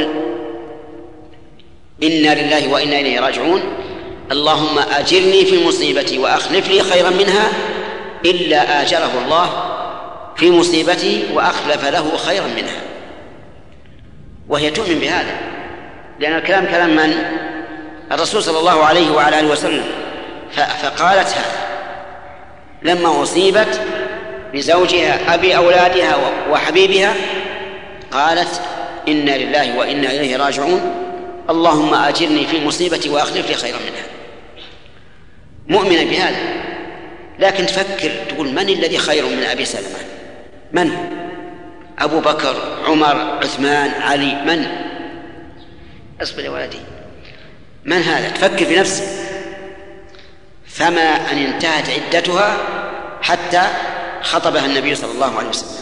إنا لله وإنا إليه راجعون اللهم أجرني في مصيبتي وأخلف لي خيرا منها إلا آجره الله في مصيبته وأخلف له خيرا منها. وهي تؤمن بهذا، لأن الكلام كلام من؟ الرسول صلى الله عليه وعلى آله وسلم. فقالت هذا لما أصيبت بزوجها أبي أولادها وحبيبها، قالت إنا لله وإنا إليه راجعون اللهم أجرني في مصيبتي وأخلف لي خيرا منها. مؤمنة بهذا، لكن تفكر تقول من الذي خير من أبي سلمة؟ من هو؟ أبو بكر، عمر، عثمان، علي، من؟ اصبر يا ولدي، من هذا؟ تفكر في نفسك. فما أن انتهت عدتها حتى خطبها النبي صلى الله عليه وسلم،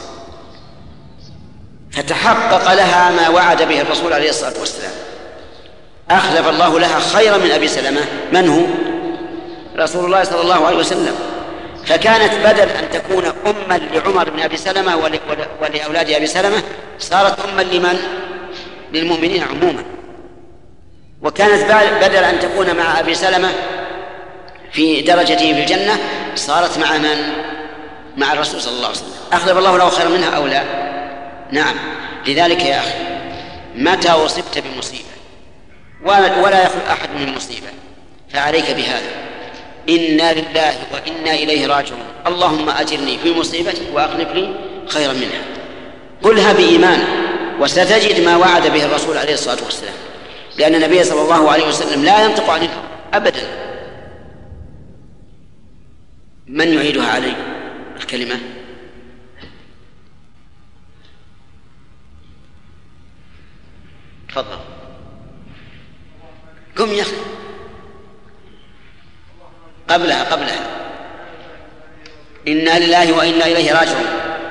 فتحقق لها ما وعد به الرسول عليه الصلاة والسلام، أخلف الله لها خيرا من أبي سلمة. من هو؟ رسول الله صلى الله عليه وسلم. فكانت بدل أن تكون أما لعمر بن أبي سلمة ولأولاد أبي سلمة، صارت أما لمن؟ للمؤمنين عموما. وكانت بدل أن تكون مع أبي سلمة في درجته في الجنة، صارت مع من؟ مع الرسول صلى الله عليه وسلم. أخلف الله له خيرا منها أو لا؟ نعم. لذلك يا أخي، متى أصبت بمصيبة ولا يخلو أحد من مصيبة فعليك بهذا: إنا لله وإنا إليه راجعون اللهم أجرني في مصيبتي وأخلف لي خيرا منها. قلها بإيمان وستجد ما وعد به الرسول عليه الصلاة والسلام، لأن النبي صلى الله عليه وسلم لا ينطق عن الهوى أبدا. من يعيدها علي الكلمة؟ تفضل. قم يا أخي. قبلها قبلها إنا لله وإنا إليه راجعون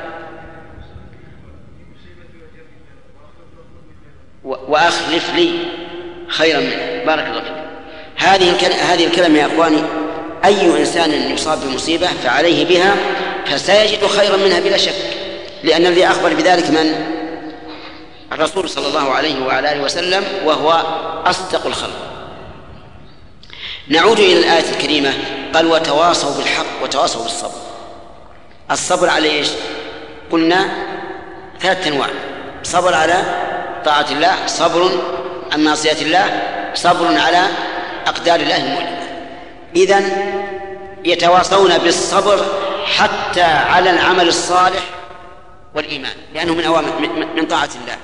وأخلف لي خيرا منه. بارك الله فيك. هذه هذه الكلمة يا أخواني، أي إنسان يصاب بمصيبة فعليه بها فسيجد خيرا منها بلا شك، لأن الذي أخبر بذلك من؟ الرسول صلى الله عليه وعلى آله وسلم، وهو أصدق الخلق. نعود إلى الآية الكريمة، قال وتواصوا بالحق وتواصوا بالصبر. الصبر على إيش؟ قلنا ثلاث أنواع: صبر على طاعة الله، صبر عن معصية الله، صبر على أقدار الله المؤلمة. إذن يتواصون بالصبر حتى على العمل الصالح والإيمان، لأنه من أوامر من طاعة الله.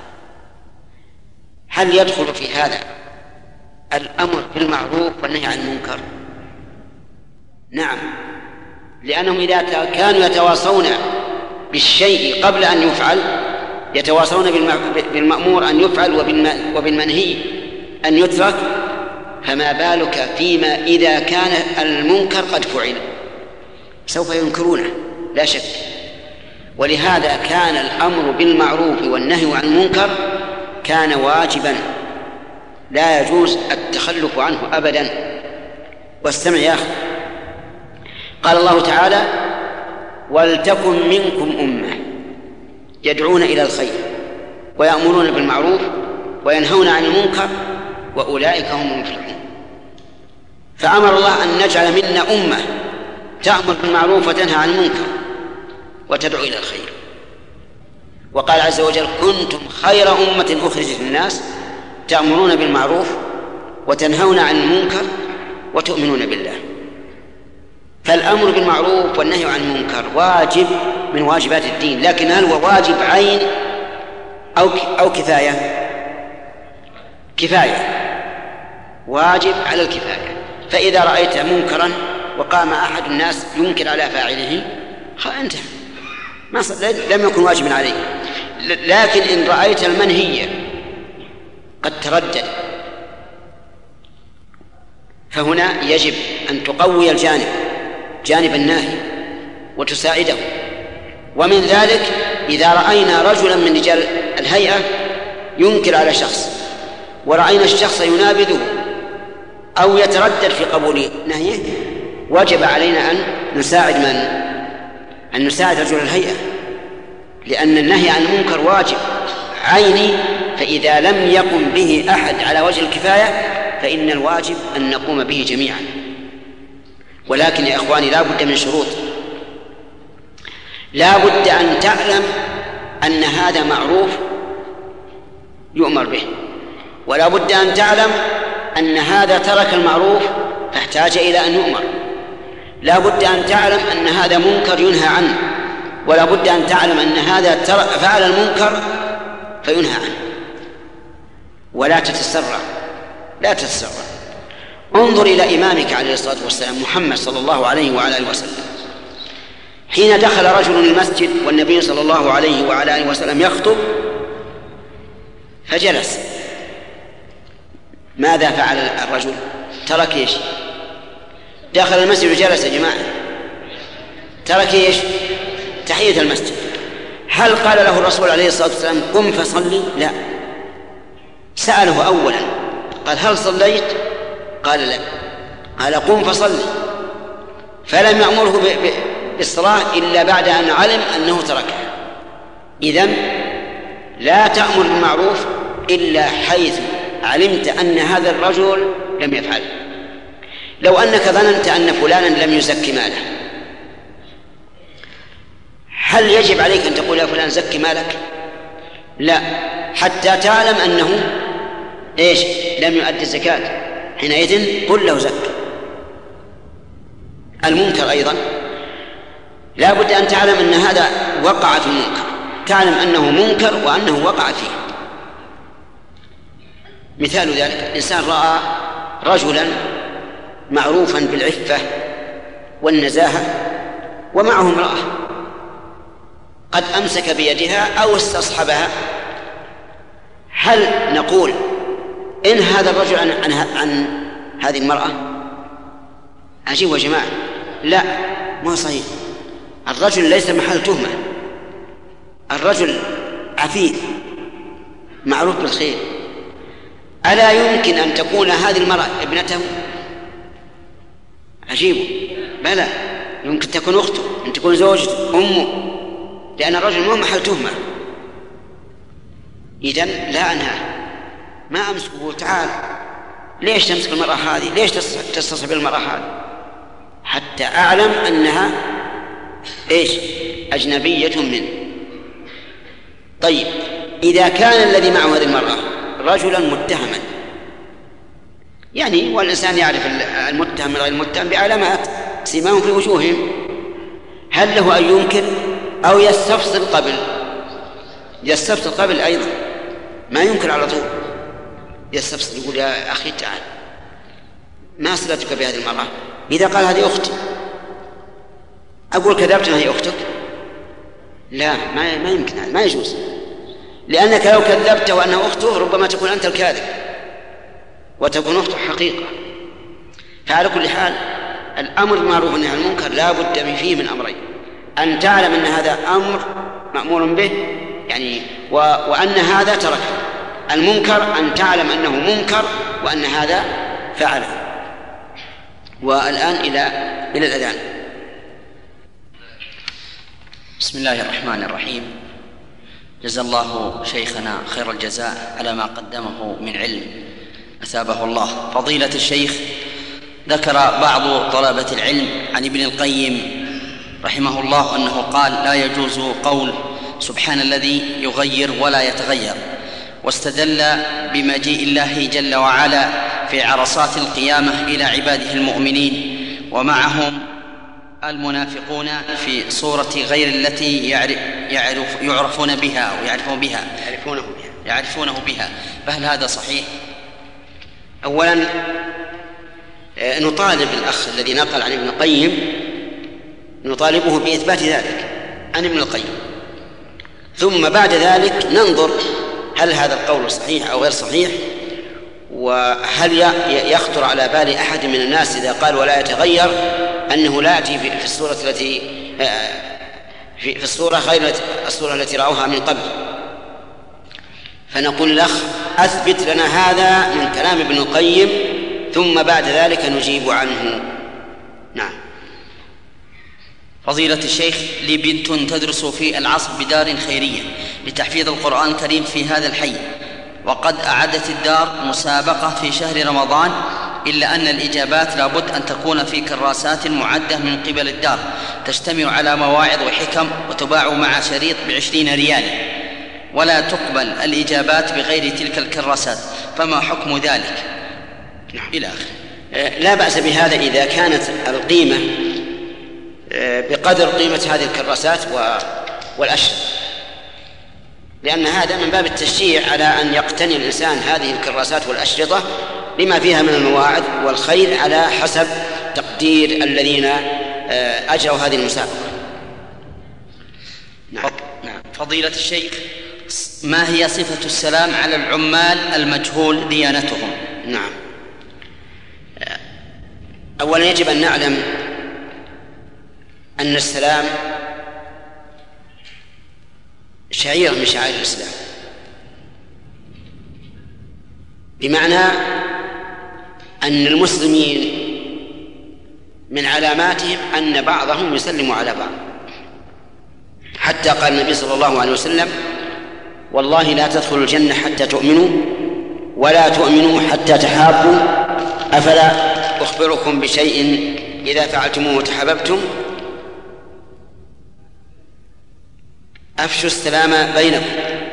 هل يدخل في هذا الأمر بالمعروف والنهي عن المنكر؟ نعم، لأنهم إذا كانوا يتواصون بالشيء قبل أن يفعل، يتواصون بالمأمور أن يفعل وبالمنهي أن يترك، فما بالك فيما إذا كان المنكر قد فعل؟ سوف ينكرونه لا شك. ولهذا كان الأمر بالمعروف والنهي عن المنكر كان واجبا لا يجوز التخلف عنه أبدا. واستمع يا أخي، قال الله تعالى: ولتكن منكم أمة يدعون إلى الخير ويأمرون بالمعروف وينهون عن المنكر وأولئك هم المفلحون. فأمر الله أن نجعل منا أمة تأمر بالمعروف وتنهى عن المنكر وتدعو إلى الخير. وقال عز وجل: كنتم خير أمة أخرجت للناس تأمرون بالمعروف وتنهون عن المنكر وتؤمنون بالله. فالأمر بالمعروف والنهي عن المنكر واجب من واجبات الدين، لكن هل هو واجب عين أو أو كفاية؟ كفاية، واجب على الكفاية. فإذا رأيت منكرا وقام أحد الناس ينكر على فاعله انتهى، ما لم يكن واجبا عليه. لكن إن رأيت المنهي قد تردد، فهنا يجب أن تقوي الجانب جانب الناهي وتساعده. ومن ذلك إذا رأينا رجلا من رجال الهيئة ينكر على شخص ورأينا الشخص ينابذه أو يتردد في قبول نهيه، وجب علينا أن نساعد من؟ أن نساعد رجل الهيئة، لأن النهي عن المنكر واجب عيني، فإذا لم يقم به أحد على وجه الكفاية فإن الواجب أن نقوم به جميعا. ولكن يا إخواني لا بد من شروط. لا بد أن تعلم أن هذا معروف يؤمر به، ولا بد أن تعلم أن هذا ترك المعروف فاحتاج إلى أن يؤمر. لا بد أن تعلم أن هذا منكر ينهى عنه، ولا بد أن تعلم أن هذا فعل المنكر فينهى عنه. ولا تتسرع، لا تتسرع. انظر إلى إمامك عليه الصلاة والسلام محمد صلى الله عليه وعلى آله وسلم، حين دخل رجل المسجد والنبي صلى الله عليه وعلى آله وسلم يخطب فجلس، ماذا فعل الرجل؟ ترك ايش؟ دخل المسجد وجلس يا جماعة، ترك ايش؟ تحية المسجد. هل قال له الرسول عليه الصلاة والسلام قم فصلي؟ لا، سأله أولا قال هل صليت؟ قال لا، قال قم فصلي، فلم يأمره بالصلاة إلا بعد أن علم أنه تركها. إذن لا تأمر بالمعروف إلا حيث علمت أن هذا الرجل لم يفعل. لو أنك ظننت أن فلانا لم يزكي ماله، هل يجب عليك أن تقول يا فلان زكي مالك؟ لا، حتى تعلم أنه إيش؟ لم يؤدي الزكاة، حينئذ قل له زك. المنكر أيضا لا بد أن تعلم أن هذا وقع في المنكر، تعلم أنه منكر وأنه وقع فيه. مثال ذلك إنسان رأى رجلا معروفا بالعفة والنزاهة ومعه امرأة قد أمسك بيدها أو استصحبها، هل نقول إن هذا الرجل عن, عن, عن هذه المرأة؟ عجيب يا جماعة، لا، ما صحيح. الرجل ليس محل تهمة، الرجل عفيف معروف بالخير، ألا يمكن أن تكون هذه المرأة ابنته؟ عجيب، بلى، يمكن تكون أخته، يمكن تكون زوجته، أمه، لأن الرجل مو محل تهمة. إذن لا أنهى، ما أمسكه، تعال ليش تمسك المرأة هذه؟ ليش تستصحب المرأة هذه؟ حتى أعلم أنها إيش؟ أجنبية منه. طيب إذا كان الذي معه هذه المرأة رجلا متهما، يعني والإنسان يعرف المتهم غير المتهم بعلامات سيماهم في وجوههم، هل له أن ينكر أو يستفصل قبل؟ يستفسر قبل أيضا، ما ينكر على طول، يستفسر يقول يا أخي تعال ما صلتك بهذه المرأة؟ إذا قال هذه أختي أقول كذبت هي أختك؟ لا، ما ما يمكن، هذا ما يجوز، لأنك لو كذبت وأنها أخته ربما تكون أنت الكاذب وتكون أخته حقيقة. فعلى كل حال الأمر بالمعروف والنهي عن المنكر لا بد فيه من أمرين: أن تعلم أن هذا أمر مأمور به يعني و... وأن هذا تركه. المنكر أن تعلم أنه منكر وأن هذا فعله. والآن إلى إلى الأذان. بسم الله الرحمن الرحيم. جزا الله شيخنا خير الجزاء على ما قدمه من علم، أثابه الله. فضيلة الشيخ، ذكر بعض طلبة العلم عن ابن القيم رحمه الله أنه قال: لا يجوز قول سبحان الذي يغير ولا يتغير، واستدل بمجيء الله جل وعلا في عرصات القيامة إلى عباده المؤمنين ومعهم المنافقون في صورة غير التي يعرف يعرف يعرفون بها أو يعرفون بها يعرفونه بها يعرفونه بها فهل هذا صحيح؟ أولا نطالب الأخ الذي نقل عن ابن القيم، نطالبه بإثبات ذلك عن ابن القيم، ثم بعد ذلك ننظر هل هذا القول صحيح أو غير صحيح، وهل يخطر على بال أحد من الناس إذا قال ولا يتغير أنه لا يأتي في الصورة التي في الصورة غير الصورة التي رأوها من قبل. فنقول الأخ أثبت لنا هذا من كلام ابن القيم، ثم بعد ذلك نجيب عنه. نعم. فضيلة الشيخ، لي بنت تدرس في العصر بدار خيرية لتحفيظ القرآن الكريم في هذا الحي، وقد أعدت الدار مسابقة في شهر رمضان، إلا أن الإجابات لابد أن تكون في كراسات معدة من قبل الدار تجتمع على مواعظ وحكم وتباع مع شريط بعشرين ريال، ولا تقبل الإجابات بغير تلك الكراسات، فما حكم ذلك؟ إلى آخره. لا بأس بهذا إذا كانت القيمة بقدر قيمة هذه الكراسات والأشرطة، لأن هذا من باب التشجيع على أن يقتني الإنسان هذه الكراسات والأشرطة لما فيها من المواعظ والخير على حسب تقدير الذين أجروا هذه المسابقة. نعم. فضيلة الشيخ، ما هي صفة السلام على العمال المجهول ديانتهم؟ نعم. أولا يجب أن نعلم أن السلام شعيرة من شعائر الإسلام، بمعنى أن المسلمين من علاماتهم أن بعضهم يسلم على بعض، حتى قال النبي صلى الله عليه وسلم: والله لا تدخلوا الجنة حتى تؤمنوا ولا تؤمنوا حتى تحابوا، أفلا أخبركم بشيء إذا فعلتموه تحاببتم؟ أفشوا السلام بينكم.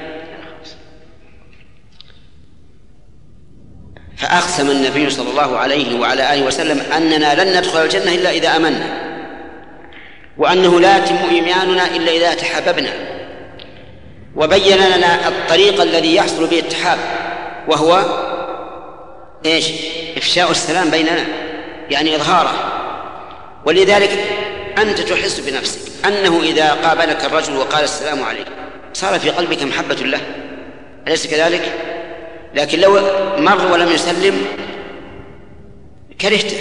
فأقسم النبي صلى الله عليه وعلى آله وسلم أننا لن ندخل الجنة إلا إذا آمنا، وأنه لا يتم إيماننا إلا إذا تحاببنا، وبين لنا الطريق الذي يحصل به التحاب، وهو إيش؟ إفشاء السلام بيننا، يعني إظهاره. ولذلك أنت تحس بنفسك أنه إذا قابلك الرجل وقال السلام عليكم صار في قلبك محبة له، أليس كذلك؟ لكن لو مر ولم يسلم كرهته.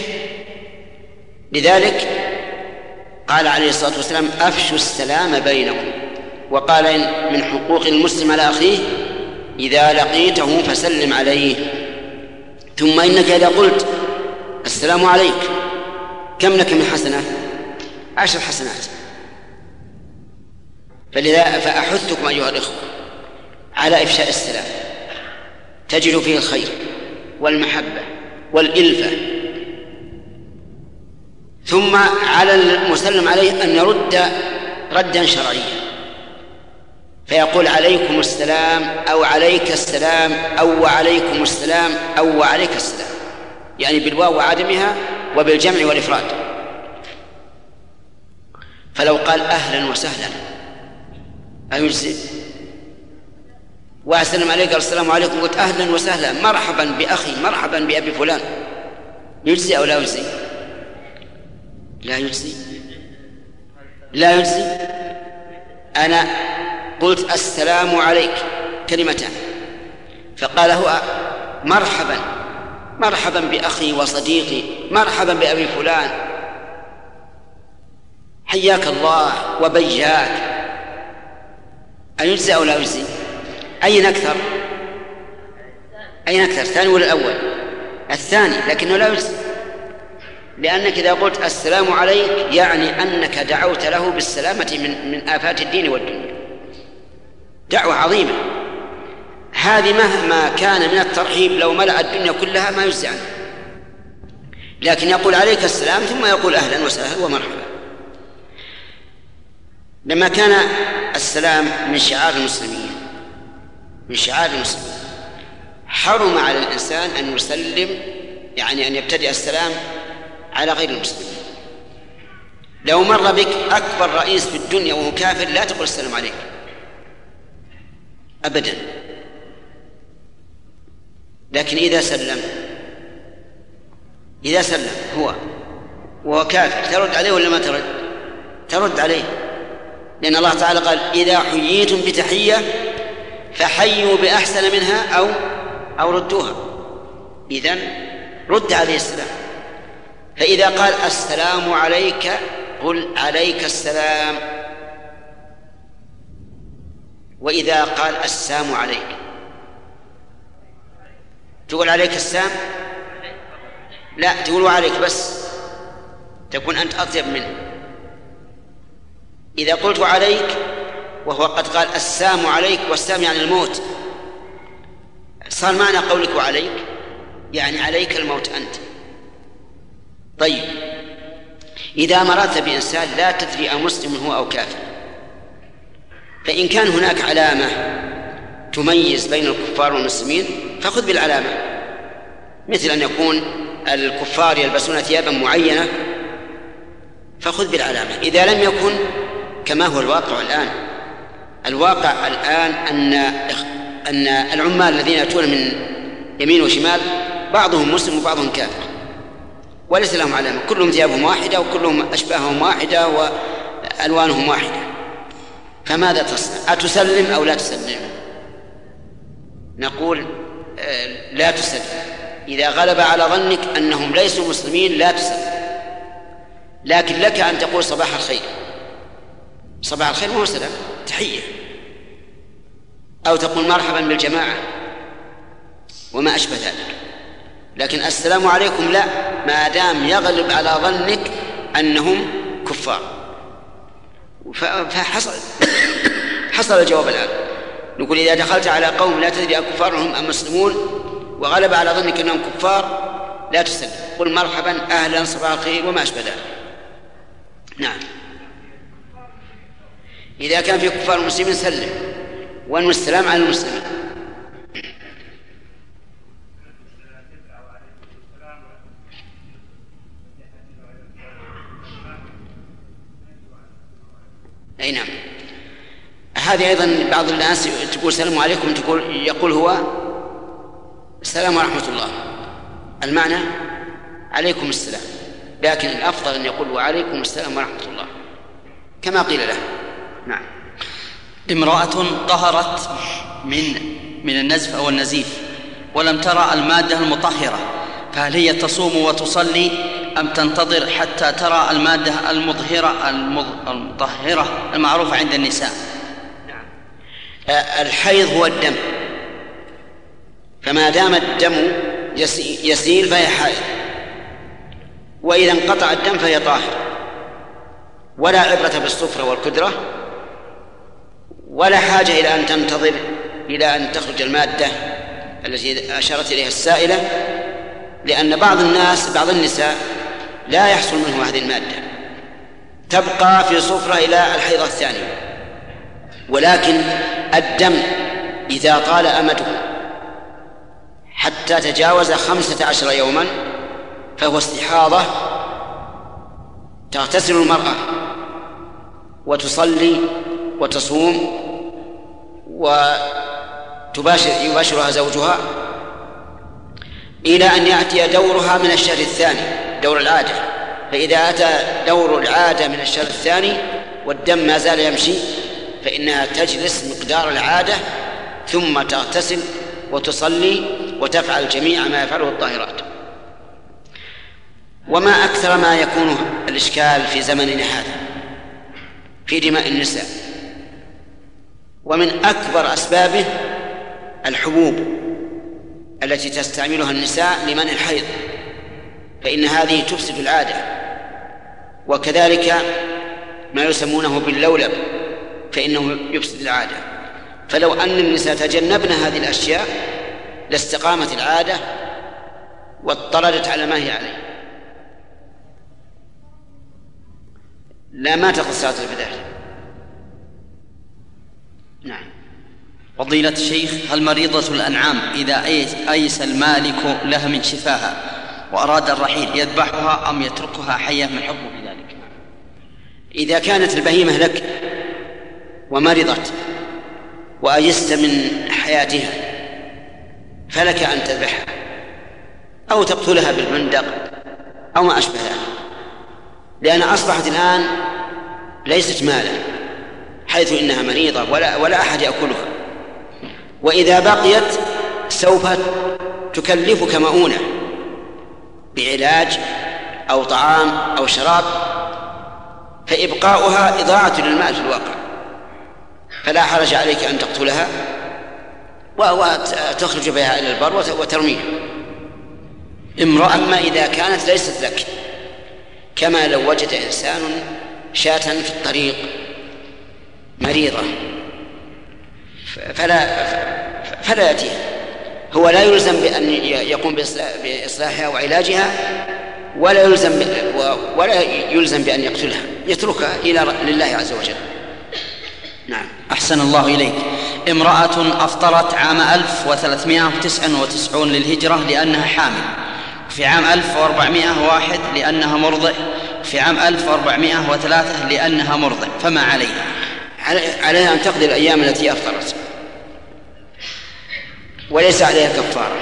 لذلك قال عليه الصلاة والسلام: أفشوا السلام بينكم. وقال: من حقوق المسلم على أخيه إذا لقيته فسلم عليه. ثم إنك إذا قلت السلام عليك كم لك من حسنة؟ عشر حسنات. فلذا فأحثكم أيها الإخوة على إفشاء السلام، تجد فيه الخير والمحبة والإلفة. ثم على المسلم عليه أن يرد ردا شرعيا، فيقول: عليكم السلام، أو عليك السلام، أو وعليكم السلام، أو وعليك السلام، يعني بالواو وعدمها وبالجمع والإفراد. فلو قال أهلا وسهلا أيجزئ؟ وأسلم عليك قال السلام عليكم، قلت أهلا وسهلا مرحبا بأخي مرحبا بأبي فلان، يجزي أو لا يجزي؟ لا يجزي، لا يجزي. أنا قلت السلام عليك كلمتان، فقال هو مرحبا مرحبا بأخي وصديقي مرحبا بأبي فلان، حياك الله وبياك، أيجزي أو لا يجزي؟ أين أكثر؟ أين أكثر، الثاني ولا الأول؟ الثاني، لكنه لا يجزي، لأنك إذا قلت السلام عليك يعني أنك دعوت له بالسلامة من من آفات الدين والدنيا، دعوة عظيمة هذه، مهما كان من الترحيب لو ملأ الدنيا كلها ما يجزي عنه، لكن يقول عليك السلام ثم يقول أهلا وسهلا ومرحبا. لما كان السلام من شعار المسلمين من شعار المسلمين حرم على الإنسان أن يسلم، يعني أن يبتدئ السلام على غير المسلمين. لو مر بك أكبر رئيس في الدنيا وهو كافر لا تقول السلام عليك أبدا، لكن إذا سلم إذا سلم هو وهو كافر ترد عليه ولا ما ترد؟ ترد عليه، لأن الله تعالى قال إذا حييتم بتحية فحيوا بأحسن منها أو أو ردوها، إذن رد عليه السلام. فإذا قال السلام عليك قل عليك السلام، وإذا قال السلام عليك تقول عليك السلام؟ لا، تقول عليك بس، تكون أنت أطيب منه. إذا قلت عليك وهو قد قال السلام عليك، والسلام يعني الموت، صار معنى قولك عليك يعني عليك الموت أنت. طيب إذا مررت بإنسان لا تدري أمسلم هو أو كافر، فإن كان هناك علامة تميز بين الكفار والمسلمين فخذ بالعلامة، مثل أن يكون الكفار يلبسون ثيابا معينة فخذ بالعلامة. إذا لم يكن كما هو الواقع الآن، الواقع الآن أن أن العمال الذين يأتون من يمين وشمال بعضهم مسلم وبعضهم كافر وليس لهم علامة، كلهم ثيابهم واحدة وكلهم أشباههم واحدة وألوانهم واحدة، فماذا تصنع؟ أتسلم أو لا تسلم؟ نقول لا تسلم. إذا غلب على ظنك أنهم ليسوا مسلمين لا تسلم، لكن لك أن تقول صباح الخير، صباح الخير مو سلام، تحية، أو تقول مرحبا بالجماعة وما أشبه ذلك. لكن السلام عليكم لا، ما دام يغلب على ظنك أنهم كفار. فحصل حصل الجواب الآن، نقول إذا دخلت على قوم لا تدري أكفار هم أم مسلمون وغلب على ظنك أنهم كفار لا تسلم، قل مرحبا أهلا صباح الخير وما أشبه ذلك. نعم، إذا كان في كفار المسلمين سلم، وأن السلام على المسلمين. أي نعم، هذه أيضا بعض الناس تقول السلام عليكم، تقول يقول هو السلام ورحمة الله، المعنى عليكم السلام، لكن الأفضل أن يقول وعليكم السلام ورحمة الله كما قيل له. نعم. امرأة طهرت من من النزف أو النزيف ولم ترى المادة المطهرة، فهل هي تصوم وتصلي أم تنتظر حتى ترى المادة المظهرة المطهرة المعروفة عند النساء؟ نعم. الحيض هو الدم، فما دام الدم يسيل فهي حائض، وإذا انقطع الدم فهي طاهر، ولا عبرة بالصفرة والقدرة، ولا حاجة إلى أن تنتظر إلى أن تخرج المادة التي أشارت إليها السائلة، لأن بعض الناس بعض النساء لا يحصل منه هذه المادة، تبقى في صفرة إلى الحيضة الثانية. ولكن الدم إذا طال أمده حتى تجاوز خمسة عشر يوما فهو استحاضة، تغتسل المرأة وتصلي وتصوم تباشر يباشرها زوجها إلى أن يأتي دورها من الشهر الثاني، دور العادة. فإذا أتى دور العادة من الشهر الثاني والدم ما زال يمشي فإنها تجلس مقدار العادة ثم تغتسل وتصلي وتفعل جميع ما يفعله الطاهرات. وما أكثر ما يكون الإشكال في زمننا هذا في دماء النساء، ومن أكبر أسبابه الحبوب التي تستعملها النساء لمنع الحيض، فإن هذه تفسد العادة، وكذلك ما يسمونه باللولب فإنه يفسد العادة. فلو أن النساء تجنبن هذه الأشياء لاستقامت العادة واضطردت على ما هي عليه. لا ما تقص صلاة الفجر. نعم. فضيلة الشيخ، هل مريضة الأنعام إذا أيس المالك لها من شفاها وأراد الرحيل يذبحها أم يتركها حية من حكمه بذلك؟ إذا كانت البهيمة لك ومرضت وأيست من حياتها فلك أن تذبحها أو تقتلها بالبندق أو ما أشبه ذلك، لأن أصبحت الآن ليست مالا حيث إنها مريضة ولا, ولا أحد يأكلها، وإذا بقيت سوف تكلفك مؤونة بعلاج أو طعام أو شراب، فإبقاؤها إضاعة للمال في الواقع، فلا حرج عليك أن تقتلها وتخرج بها إلى البر وترميها. امرأة أما إذا كانت ليست لك، كما لو وجد إنسان شاة في الطريق مريضة فلا فلا يأتيها، هو لا يلزم بأن يقوم بإصلاحها وعلاجها ولا يلزم ولا يلزم بأن يقتلها، يتركها إلى لله عز وجل. نعم. أحسن الله إليك. امرأة أفطرت عام ألف وثلاثمائة وتسعة وتسعين للهجرة لأنها حامل، في عام ألف وأربعمائة وواحد لأنها مرضع، في عام ألف وأربعمائة وثلاثة لأنها مرضع، فما عليها؟ عليها أن تقضي الأيام التي أفطرت وليس عليها كفارة.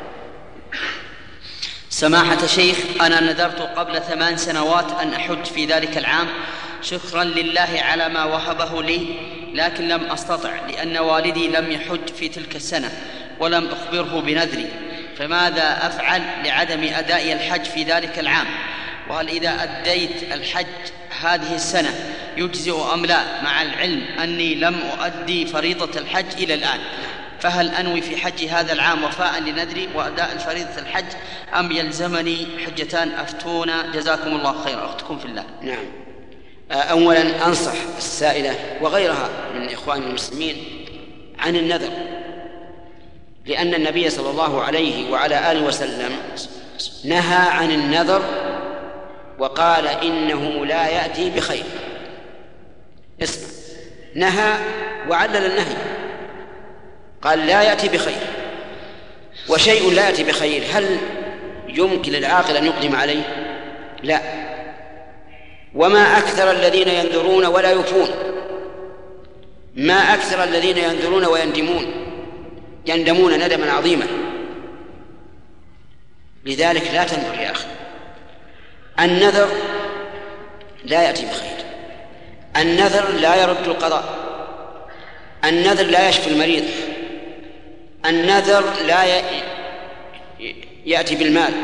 سماحة شيخ، أنا نذرت قبل ثمان سنوات أن أحج في ذلك العام شكرا لله على ما وهبه لي، لكن لم أستطع لأن والدي لم يحج في تلك السنة ولم أخبره بنذري، فماذا أفعل لعدم أداء الحج في ذلك العام؟ وهل إذا أديت الحج هذه السنة يجزئ أم لا، مع العلم أني لم أؤدي فريضة الحج إلى الآن؟ فهل أنوي في حج هذا العام وفاء لنذري وأداء فريضة الحج أم يلزمني حجتان؟ أفتونا جزاكم الله خير. أختكم في الله. نعم. أولا أنصح السائلة وغيرها من إخوان المسلمين عن النذر، لأن النبي صلى الله عليه وعلى آله وسلم نهى عن النذر وقال إنه لا يأتي بخير. اسمع، نهى وعلل النهي، قال لا يأتي بخير، وشيء لا يأتي بخير هل يمكن للعاقل أن يقدم عليه؟ لا. وما أكثر الذين ينذرون ولا يوفون، ما أكثر الذين ينذرون ويندمون يندمون ندما عظيما. لذلك لا تنذر يا أخي، النذر لا يأتي بخير، النذر لا يرد القضاء، النذر لا يشفي المريض، النذر لا يأتي بالمال،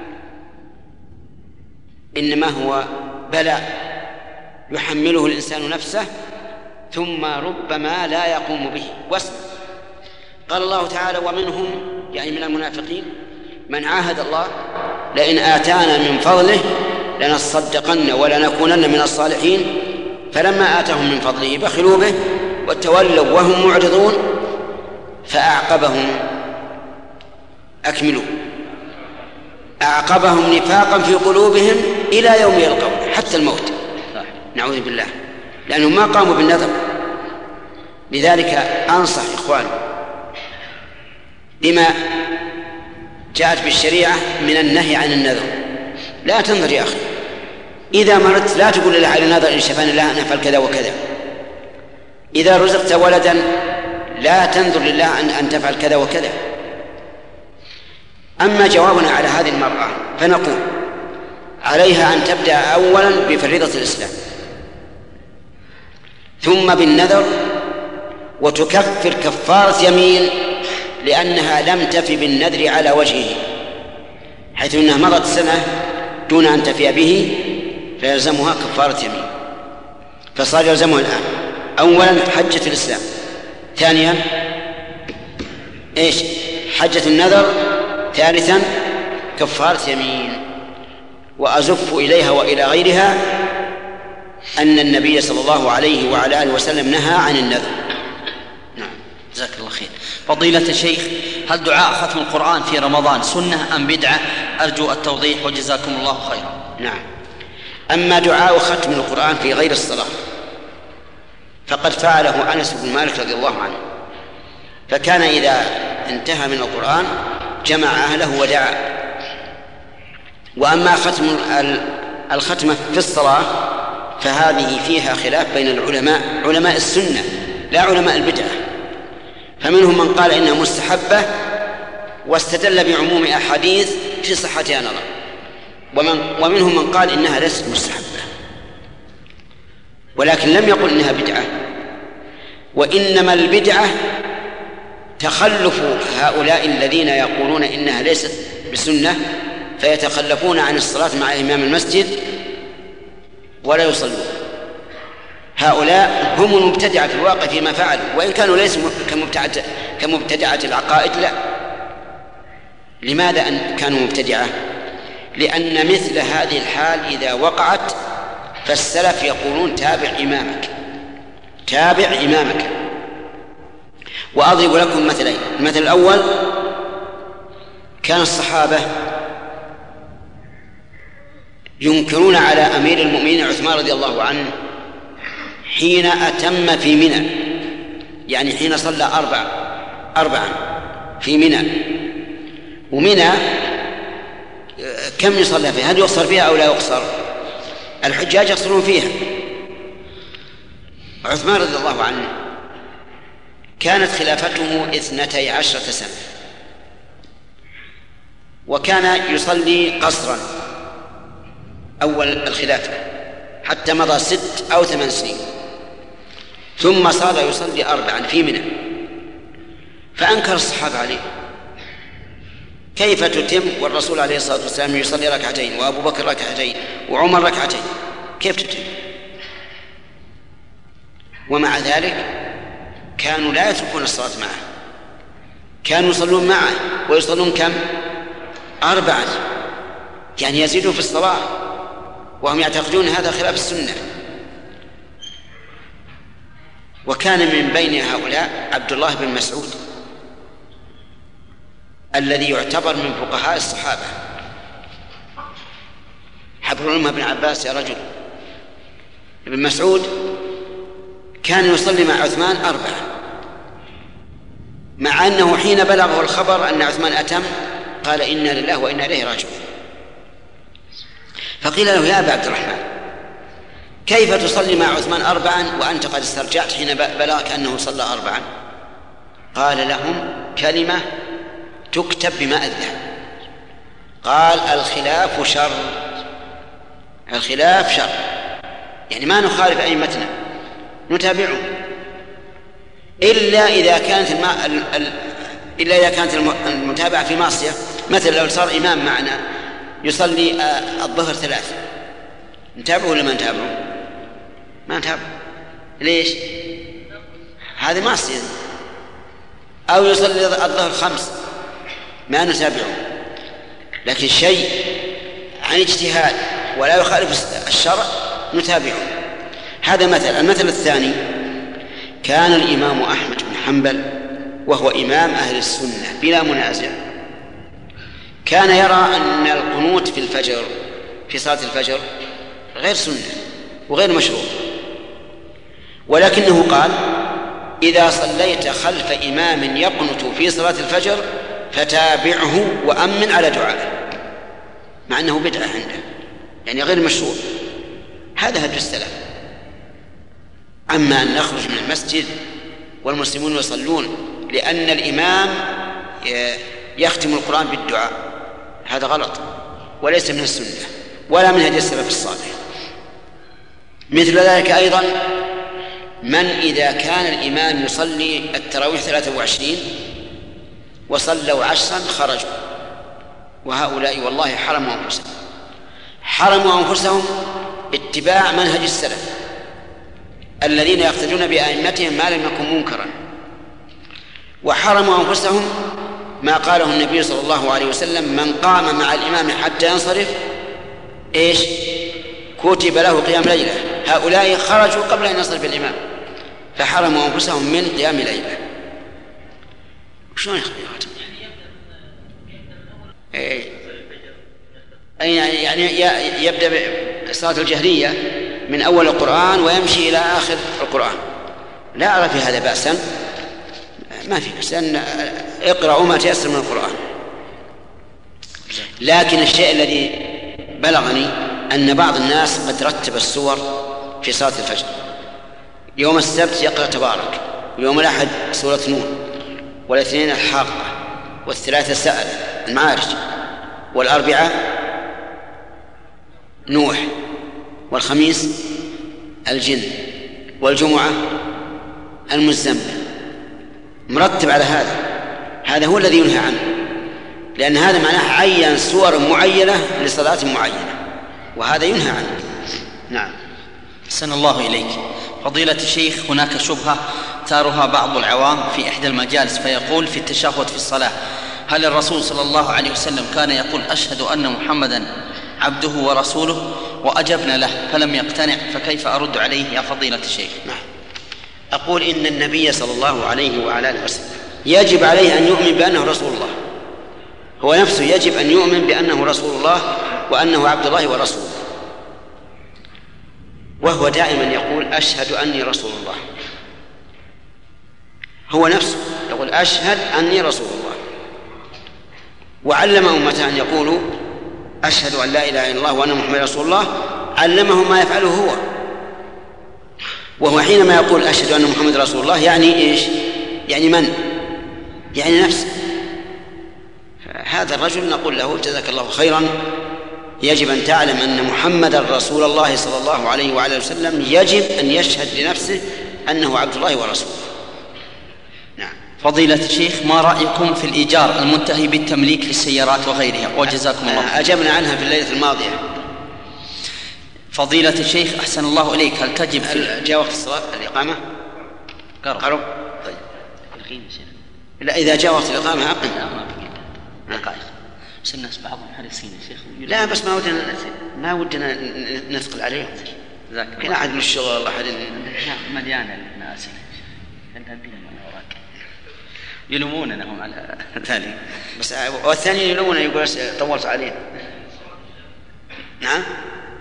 إنما هو بلاء يحمله الإنسان نفسه ثم ربما لا يقوم به. واسمع، قال الله تعالى ومنهم يعني من المنافقين من عاهد الله لئن آتانا من فضله لنصدقن ولنكونن من الصالحين فلما آتاهم من فضله بخلوا به وتولوا وهم معرضون فأعقبهم أكملوا أعقبهم نفاقا في قلوبهم إلى يوم يلقون حتى الموت، نعوذ بالله، لأنهم ما قاموا بالنذر. لذلك أنصح إخواني بما جاءت بالشريعة من النهي عن النذر. لا تنظر يا أخي، إذا مرضت لا تقول لله على النذر إن شفاني الله أن أفعل كذا وكذا. إذا رزقت ولدا لا تنذر لله أن, أن تفعل كذا وكذا. أما جوابنا على هذه المرأة فنقول عليها أن تبدأ أولا بفريضة الإسلام ثم بالنذر، وتكفر كفارة يمين لأنها لم تف بالنذر على وجهه، حيث أنها مضت سنة دون أن تفي به فيلزمها كفارة يمين، فصار يلزمها الآن أولا حجة الإسلام، ثانيا إيش؟ حجة النذر، ثالثا كفارة يمين. وأزف إليها وإلى غيرها أن النبي صلى الله عليه وعلى آله وسلم نهى عن النذر. نعم، جزاك الله خير. فضيلة الشيخ، هل دعاء ختم القرآن في رمضان سنة أم بدعة؟ أرجو التوضيح وجزاكم الله خيرا. نعم. أما دعاء ختم القرآن في غير الصلاة فقد فعله أنس بن مالك رضي الله عنه، فكان إذا انتهى من القرآن جمع أهله ودعا. وأما ختم الختمة في الصلاة فهذه فيها خلاف بين العلماء، علماء السنة لا علماء البدعة، فمنهم من قال إنها مستحبة واستدل بعموم أحاديث في صحتها نظر، ومن ومنهم من قال إنها ليست مستحبة ولكن لم يقل إنها بدعة. وإنما البدعة تخلف هؤلاء الذين يقولون إنها ليست بسنة فيتخلفون عن الصلاة مع إمام المسجد ولا يصلون. هؤلاء هم المبتدعة في الواقع فيما فعلوا، وإن كانوا ليسوا كمبتدعة العقائد لا. لماذا أن كانوا مبتدعة؟ لأن مثل هذه الحال إذا وقعت فالسلف يقولون تابع إمامك، تابع إمامك. وأضرب لكم مثلين. المثل الأول: كان الصحابة ينكرون على أمير المؤمنين عثمان رضي الله عنه حين أتم في منى، يعني حين صلى أربع أربعا في منى. ومنى كم يصلى فيها؟ هل يقصر فيها أو لا يقصر؟ الحجاج يقصرون فيها. عثمان رضي الله عنه كانت خلافته اثنتي عشرة سنة، وكان يصلي قصرا أول الخلافة حتى مضى ست أو ثمان سنين، ثم صار يصلي أربعا في منى. فأنكر الصحابة عليه: كيف تتم والرسول عليه الصلاة والسلام يصلي ركعتين وأبو بكر ركعتين وعمر ركعتين، كيف تتم؟ ومع ذلك كانوا لا يتركون الصلاة معه، كانوا يصلون معه ويصلون كم؟ أربعة، يعني يزيدوا في الصلاة، وهم يعتقدون هذا خلاف السنة. وكان من بين هؤلاء عبد الله بن مسعود الذي يعتبر من فقهاء الصحابة. حبر الأمة بن عباس يا رجل. ابن مسعود كان يصلي مع عثمان أربعة، مع أنه حين بلغه الخبر أن عثمان أتم قال: إنا لله وإنا إليه راجعون. فقيل له: يا أبا عبد الرحمن، كيف تصلي مع عثمان أربعا وأنت قد استرجعت حين بلغك أنه صلى أربعا؟ قال لهم كلمة تكتب بماء الذهب، قال: الخلاف شر، الخلاف شر، يعني ما نخالف أئمتنا، نتابعه إلا إذا كانت الماء ال... ال... إلا إذا كانت المتابعة في معصية. مثلا لو صار إمام معنا يصلي الظهر ثلاث، نتابعه ولا ما نتابعه؟ ما نتابعه. ليش؟ هذه معصية. أو يصلي الظهر خمس، ما نتابعه. لكن شيء عن اجتهاد ولا يخالف الشرع نتابعه. هذا مثل. المثل الثاني: كان الإمام أحمد بن حنبل وهو إمام أهل السنة بلا منازع، كان يرى أن القنوت في الفجر في صلاة الفجر غير سنة وغير مشروع، ولكنه قال: إذا صليت خلف إمام يقنت في صلاة الفجر فتابعه وأمن على دعائه، مع أنه بدعة عنده، يعني غير مشروع. هذا هدي السلف. أما أن نخرج من المسجد والمسلمون يصلون، لأن الإمام يختم القرآن بالدعاء، هذا غلط وليس من السنة ولا من هدي السلف الصالح. مثل ذلك أيضا من إذا كان الإمام يصلي التراويح ثلاثة وعشرين وصلوا عشرا خرجوا، وهؤلاء والله حرموا أنفسهم حرموا أنفسهم اتباع منهج السلف الذين يقتدون بأئمتهم ما لم يكن منكرا، وحرموا أنفسهم ما قاله النبي صلى الله عليه وسلم: من قام مع الإمام حتى ينصرف إيش كتب له قيام ليلة. هؤلاء خرجوا قبل أن ينصرف الإمام، فحرموا أنفسهم من قيام ليلة. شلون يعني يبدأ بصلاة الجهرية من أول القرآن ويمشي إلى آخر القرآن؟ لا أرى في هذا بأسا، ما في بأس، اقرأوا ما تيسر من القرآن. لكن الشيء الذي بلغني أن بعض الناس قد رتب السور في صلاة الفجر: يوم السبت يقرأ تبارك، ويوم الأحد سورة نور، والاثنين الحاقة، والثلاثة سأل المعارج، والأربعاء نوح، والخميس الجن، والجمعة المزمل. مرتب على هذا، هذا هو الذي ينهى عنه، لأن هذا معناه عين سور معينة لصلاة معينة، وهذا ينهى عنه. نعم. أحسن الله إليك. فضيلة الشيخ، هناك شبهة ثارها بعض العوام في إحدى المجالس، فيقول في التشهد في الصلاة: هل الرسول صلى الله عليه وسلم كان يقول أشهد أن محمدا عبده ورسوله؟ وأجبنا له فلم يقتنع، فكيف أرد عليه يا فضيلة الشيخ؟ نعم. أقول إن النبي صلى الله عليه وعلى آله وسلم يجب عليه أن يؤمن بأنه رسول الله، هو نفسه يجب أن يؤمن بأنه رسول الله وأنه عبد الله ورسوله، وهو دائما يقول أشهد أني رسول الله، هو نفسه يقول أشهد أني رسول الله، وعلم أمته أن يقولوا أشهد أن لا إله إلا الله وأن محمد رسول الله، علمهم ما يفعله هو. وهو حينما يقول أشهد أن محمد رسول الله يعني إيش؟ يعني من؟ يعني نفسه. هذا الرجل نقول له جزاك الله خيرا، يجب أن تعلم أن محمد رسول الله صلى الله عليه وعلى وسلم يجب أن يشهد لنفسه أنه عبد الله ورسوله. نعم. فضيلة الشيخ، ما رأيكم في الإيجار المنتهي بالتمليك للسيارات وغيرها؟ وجزاكم الله. أجبنا عنها في الليلة الماضية. فضيلة الشيخ أحسن الله إليك، هل تجب في جاء وقت الصلاة الإقامة؟ قرب. قرب. طيب. لا، إذا جاء وقت الإقامة أقم. لا، ما في دقائق. بس الناس بعضهم حريصين يا شيخ. لا، بس ما ودنا ما ودنا نثقل عليهم. كنا أحد من الشغل أحد مليانة الناس. أنت بينهم من وراك. يلوموننا هم على ذلك. بس والثاني يلومون يقول طولت عليه. نعم.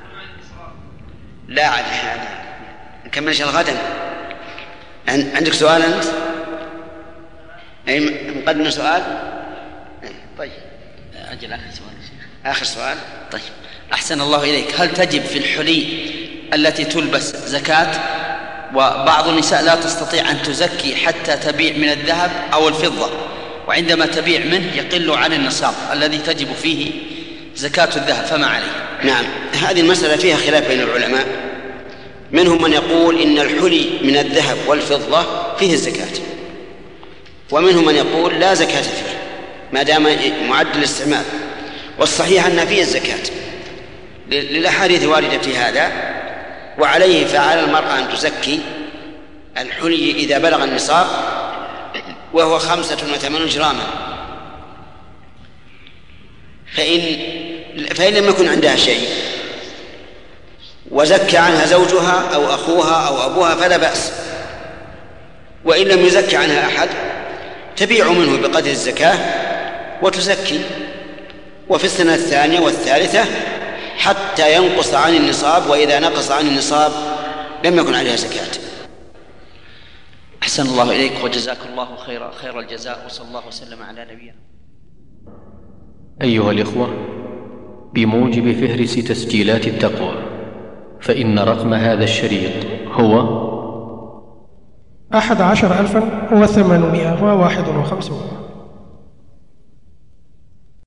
لا عاد نكمل إن شاء الله غدا. عندك سؤال أنت؟ أي مقدم سؤال؟ طيب. أجل آخر سؤال يا شيخ. آخر سؤال. طيب. أحسن الله إليك، هل تجب في الحلي التي تلبس زكاة؟ وبعض النساء لا تستطيع أن تزكي حتى تبيع من الذهب أو الفضة، وعندما تبيع منه يقل عن النصاب الذي تجب فيه زكاة الذهب، فما عليه؟ نعم، هذه المسألة فيها خلاف بين العلماء، منهم من يقول إن الحلي من الذهب والفضة فيه الزكاة، ومنهم من يقول لا زكاة فيه ما دام معد للاستعمال، والصحيح أن فيه الزكاة للأحاديث واردة في هذا. وعليه فعلى المرأة أن تزكي الحلي إذا بلغ النصاب وهو خمسة وثمانون جراما، فإن فإن لم يكن عندها شيء وزكى عنها زوجها أو أخوها أو أبوها فلا بأس، وإن لم يزكى عنها أحد تبيع منه بقدر الزكاة وتزكي، وفي السنة الثانية والثالثة حتى ينقص عن النصاب، وإذا نقص عن النصاب لم يكن عليها زكاة. أحسن الله إليك وجزاك الله خير خير الجزاء، وصلى الله وسلم على نبينا. أيها الإخوة، بموجب فهرس تسجيلات التقوى، فإن رقم هذا الشريط هو أحد عشر ألفا وثمانمائة وواحد وخمسون.